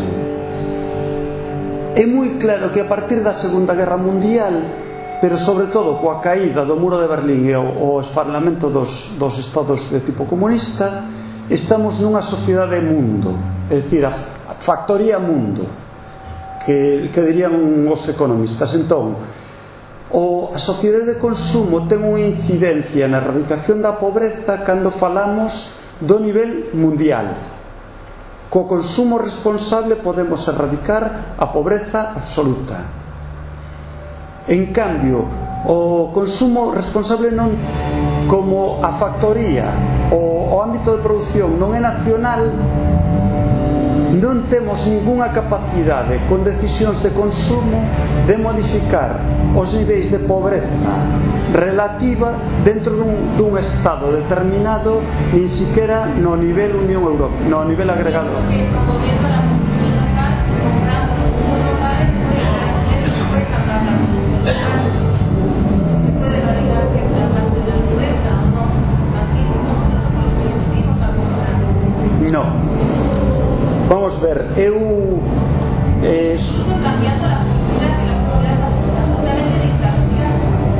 É moi claro que a partir da Segunda Guerra Mundial, pero sobre todo coa caída do muro de Berlín e o, o esfalamento dos, dos estados de tipo comunista, estamos nunha sociedade mundo, é dicir, a, a factoría mundo, que, que dirían os economistas. Entón, o, a sociedade de consumo ten unha incidencia na erradicación da pobreza cando falamos do nivel mundial. Co consumo responsable podemos erradicar a pobreza absoluta. En cambio, o consumo responsable non, como a factoría, o, o ámbito de produción non é nacional, non temos ningunha capacidade con decisións de consumo de modificar os niveis de pobreza relativa dentro dun, dun estado determinado, nin siquiera no nivel Unión Europea, no nivel agregado. Que promoviendo la producción local, comprando productos locales, se puede crecer y se puede cambiar la producción local. Se puede erradicar cierta parte de la pobreza o no. Aquí somos nosotros los que decidimos a comprar. No. Vamos ver, eu eh, incluso cambiando la posibilidad de la comunidad absolutamente dictatorial.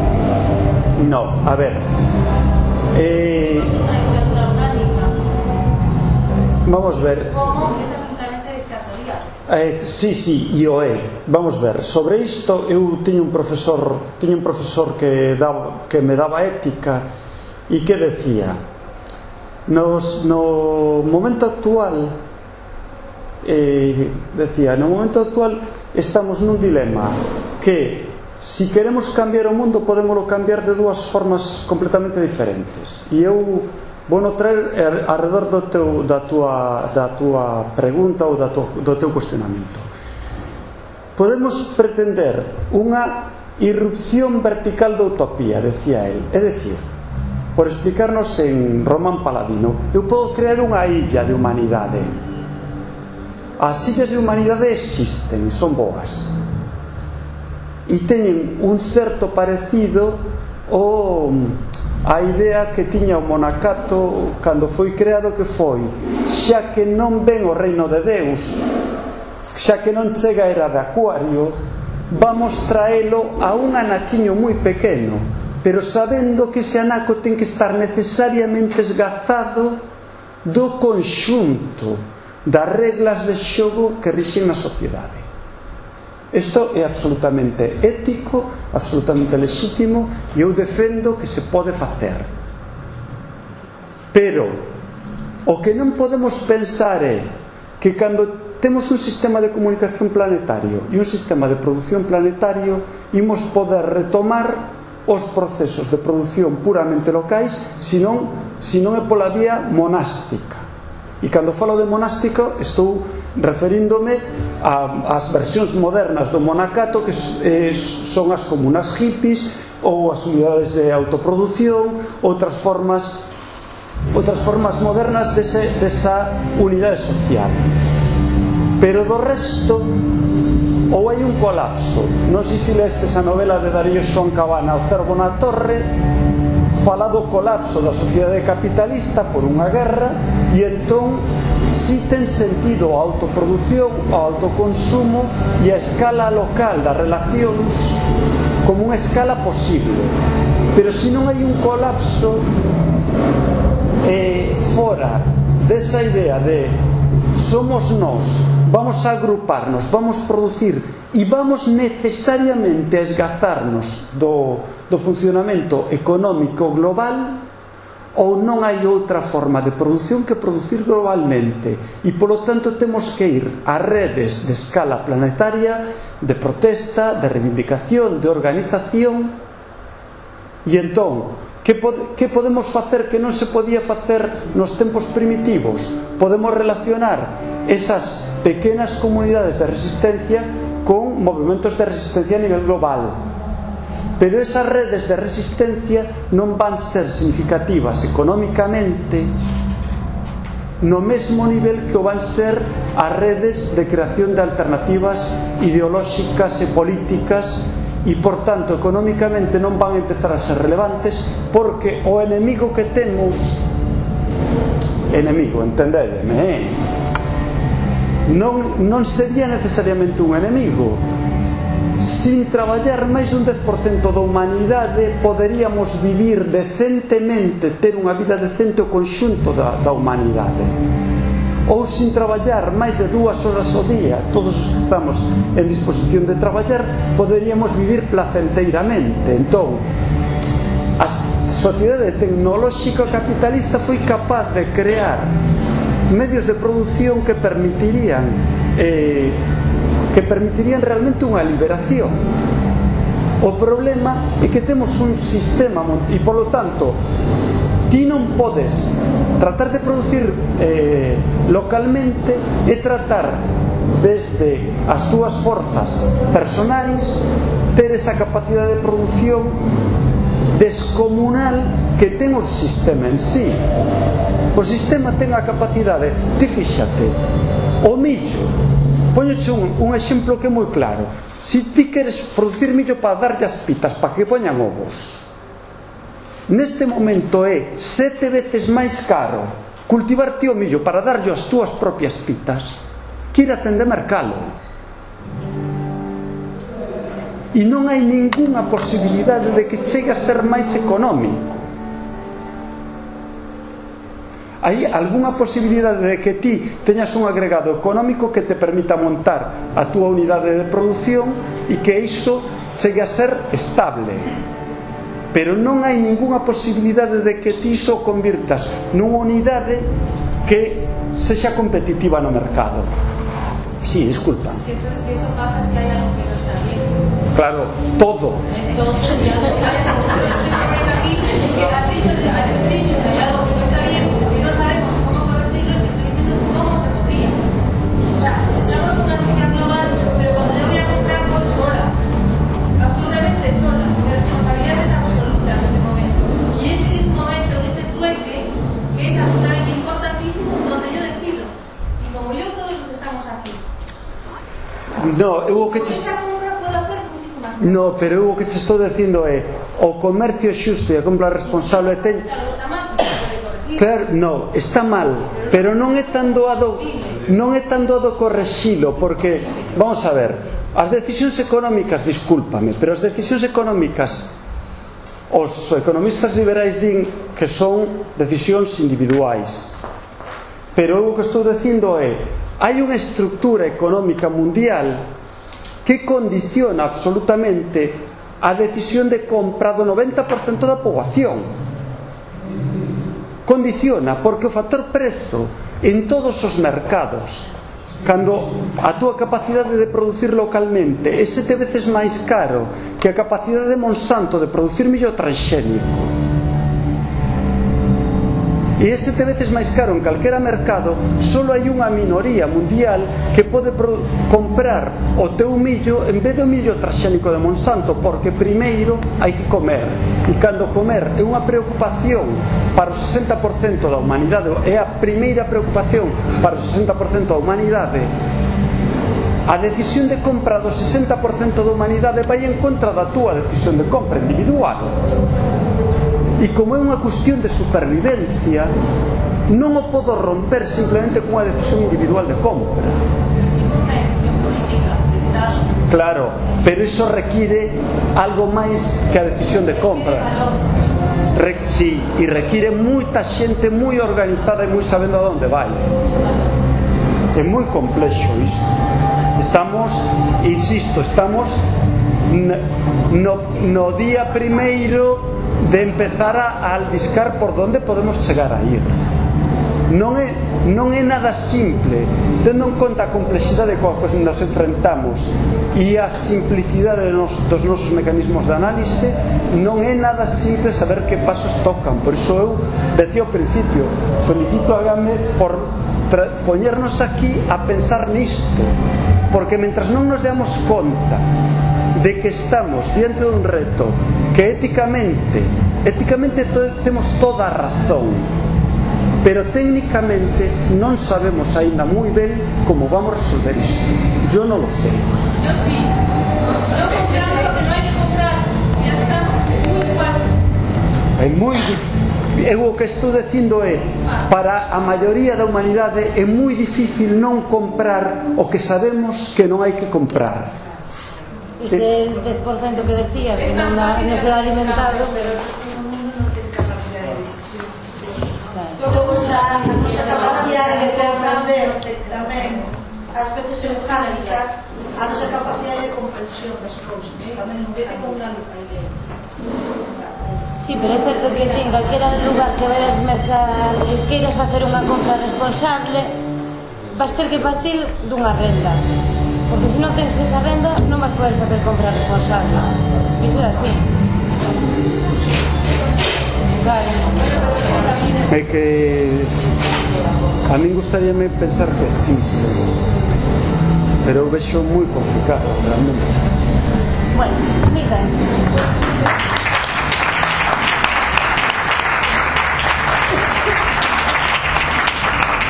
No, a ver eh, es una dictadura orgánica. Vamos ver. ¿Cómo es absolutamente dictatorial? Eh, sí, sí, e o é. Vamos ver, sobre isto eu tiño un profesor, tiño un profesor que daba, que me daba ética e que decía: nos, no momento actual eh, decía, no momento actual estamos nun dilema que si queremos cambiar o mundo podémoslo cambiar de dúas formas completamente diferentes. E eu vou no traer arredor do teu, da, tua, da tua pregunta ou da tu, do teu cuestionamento. podemos pretender unha irrupción vertical da utopía, decía el, é dicir, por explicarnos en Román Paladino, eu podo crear unha illa de humanidade. As illas de humanidade existen, son boas, e teñen un certo parecido ao a idea que tiña o monacato cando foi creado, que foi: xa que non ven o reino de Deus, xa que non chega a era de Acuario, vamos traelo a un anaquiño moi pequeno, pero sabendo que ese anaco ten que estar necesariamente esgazado do conxunto das reglas de xogo que rixen na sociedade. Isto é absolutamente ético, absolutamente lexítimo, e eu defendo que se pode facer. Pero o que non podemos pensar é que cando temos un sistema de comunicación planetario e un sistema de produción planetario, imos poder retomar os procesos de produción puramente locais, senón, senón é pola vía monástica. E cando falo de monástico estou referíndome ás versións modernas do monacato, que eh, son as comunas hippies ou as unidades de autoproducción, outras formas outras formas modernas dese, desa unidade social. Pero do resto, ou hai un colapso. Non sei se lestes a novela de Darío Xoán Cabana, O cervo na torre, fala do colapso da sociedade capitalista por unha guerra, e entón si ten sentido a autoproducción, o autoconsumo e a escala local das relacións como unha escala posible. Pero se non hai un colapso eh, fora desa idea de somos nós, vamos a agruparnos, vamos producir e vamos necesariamente a esgazarnos do, do funcionamento económico global, ou non hai outra forma de produción que producir globalmente, e polo tanto temos que ir a redes de escala planetaria, de protesta, de reivindicación, de organización. E entón, que, pod- que podemos facer que non se podía facer nos tempos primitivos? Podemos relacionar esas pequenas comunidades de resistencia con movimentos de resistencia a nivel global. Pero esas redes de resistencia non van ser significativas económicamente no mesmo nivel que o van ser as redes de creación de alternativas ideolóxicas e políticas, e por tanto económicamente non van a empezar a ser relevantes, porque o enemigo que temos, enemigo, entendédeme, eh? non, non sería necesariamente un enemigo. Sin traballar máis dun dez por cento da humanidade poderíamos vivir decentemente, ter unha vida decente o conxunto da, da humanidade. Ou sin traballar máis de dúas horas ao día, todos os que estamos en disposición de traballar, poderíamos vivir placenteiramente. Entón, a sociedade tecnolóxica capitalista foi capaz de crear medios de produción que permitirían eh, que permitirían realmente unha liberación. O problema é que temos un sistema e, polo tanto, ti non podes tratar de producir eh, localmente e tratar desde as túas forzas personais ter esa capacidade de produción descomunal que ten o sistema en sí. O sistema ten a capacidade, ti fíxate, o millo. Poñoche un, un exemplo que é moi claro. Si ti queres producir millo para darlle as pitas para que poñan ovos, neste momento é sete veces máis caro cultivar ti o millo para darlle as túas propias pitas que ir a tende mercalo. E non hai ningunha posibilidade de que chegue a ser máis económico. Hai algunha posibilidade de que ti teñas un agregado económico que te permita montar a túa unidade de produción e que iso chegue a ser estable. Pero non hai ningunha posibilidade de que ti iso convirtas nunha unidade que sexa competitiva no mercado. Sí, disculpa. Es que entonces si eso pasa es que hay algo que no está bien. Claro, todo. Entonces, si algo que hay algo que no está bien aquí, es que has dicho desde el principio que hay algo que no está bien, si no sabemos cómo corregirlo, es que estoy diciendo cómo se podría. O sea, estamos en una guerra global, pero cuando yo voy a comprar No, eu o que che... Esa compra pode hacer muchísimas cosas. No, pero eu o que che estou dicindo é o comercio xusto e a compra responsable ten... Claro, está mal, que se pode corregir. Claro, no, está mal, pero non é tan doado non é tan doado correxilo, porque vamos a ver, as decisións económicas, discúlpame, pero as decisións económicas os economistas liberais din que son decisións individuais, pero eu o que estou dicindo é hai unha estructura económica mundial que condiciona absolutamente a decisión de compra do noventa por cento da poboación. Condiciona, porque o factor prezo en todos os mercados, cando a túa capacidade de producir localmente é sete veces máis caro que a capacidade de Monsanto de producir millo transxénico, e é sete veces máis caro en calquera mercado, só hai unha minoría mundial que pode comprar o teu millo en vez do millo transxénico de Monsanto, porque primeiro hai que comer, e cando comer é unha preocupación para o sesenta por cento da humanidade, é a primeira preocupación para o sesenta por cento da humanidade, a decisión de compra do sesenta por cento da humanidade vai en contra da túa decisión de compra individual. E como é unha cuestión de supervivencia, non o podo romper simplemente con unha decisión individual de compra. Pero si con unha decisión política de Estado. Claro, pero iso require algo máis que a decisión de compra. Re, sí, e require moita xente moi organizada e moi sabendo a onde vai. É moi complexo isto. Estamos, insisto, estamos no, no día primeiro de empezar a albiscar por onde podemos chegar a ir. Non é, non é nada simple, tendo en conta a complexidade coa que nos enfrentamos e a simplicidade dos, dos nosos mecanismos de análise, non é nada simple saber que pasos tocan. Por iso eu decía ao principio, felicito a Game por poñernos aquí a pensar nisto, porque mentras non nos damos conta de que estamos diante dun reto que éticamente éticamente to- temos toda a razón, pero técnicamente non sabemos aínda moi ben como vamos resolver isto. Yo non lo sé. Yo sí. Yo comprando lo que no hay que comprar. Ya está. Es muy fácil. É moi difícil. Eu o que estou dicindo é, para a maioría da humanidade é moi difícil non comprar o que sabemos que non hai que comprar. Ese dez por cento que decía que non, da, non se ha alimentado, pero O mundo non ten capacidade de decisión. claro. Logo está a nosa capacidade de comprender tamén, ás veces en hándicap, a nosa capacidade de comprensión das cousas. Tamén non Vete con ten. una lupa y lee. Sí, pero é certo que en calquera lugar que vayas mercar que queiras facer unha compra responsable, vas ter que partir dunha renda, porque se non tens esa renda non vas poder facer compra responsable. Iso é así. Claro. É que a min gustaríame pensar que é simple, pero eu vexo moi complicado realmente. Bueno, amiga.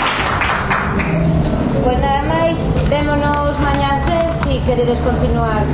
Pois nada máis, vémonos mañás de si queredes continuar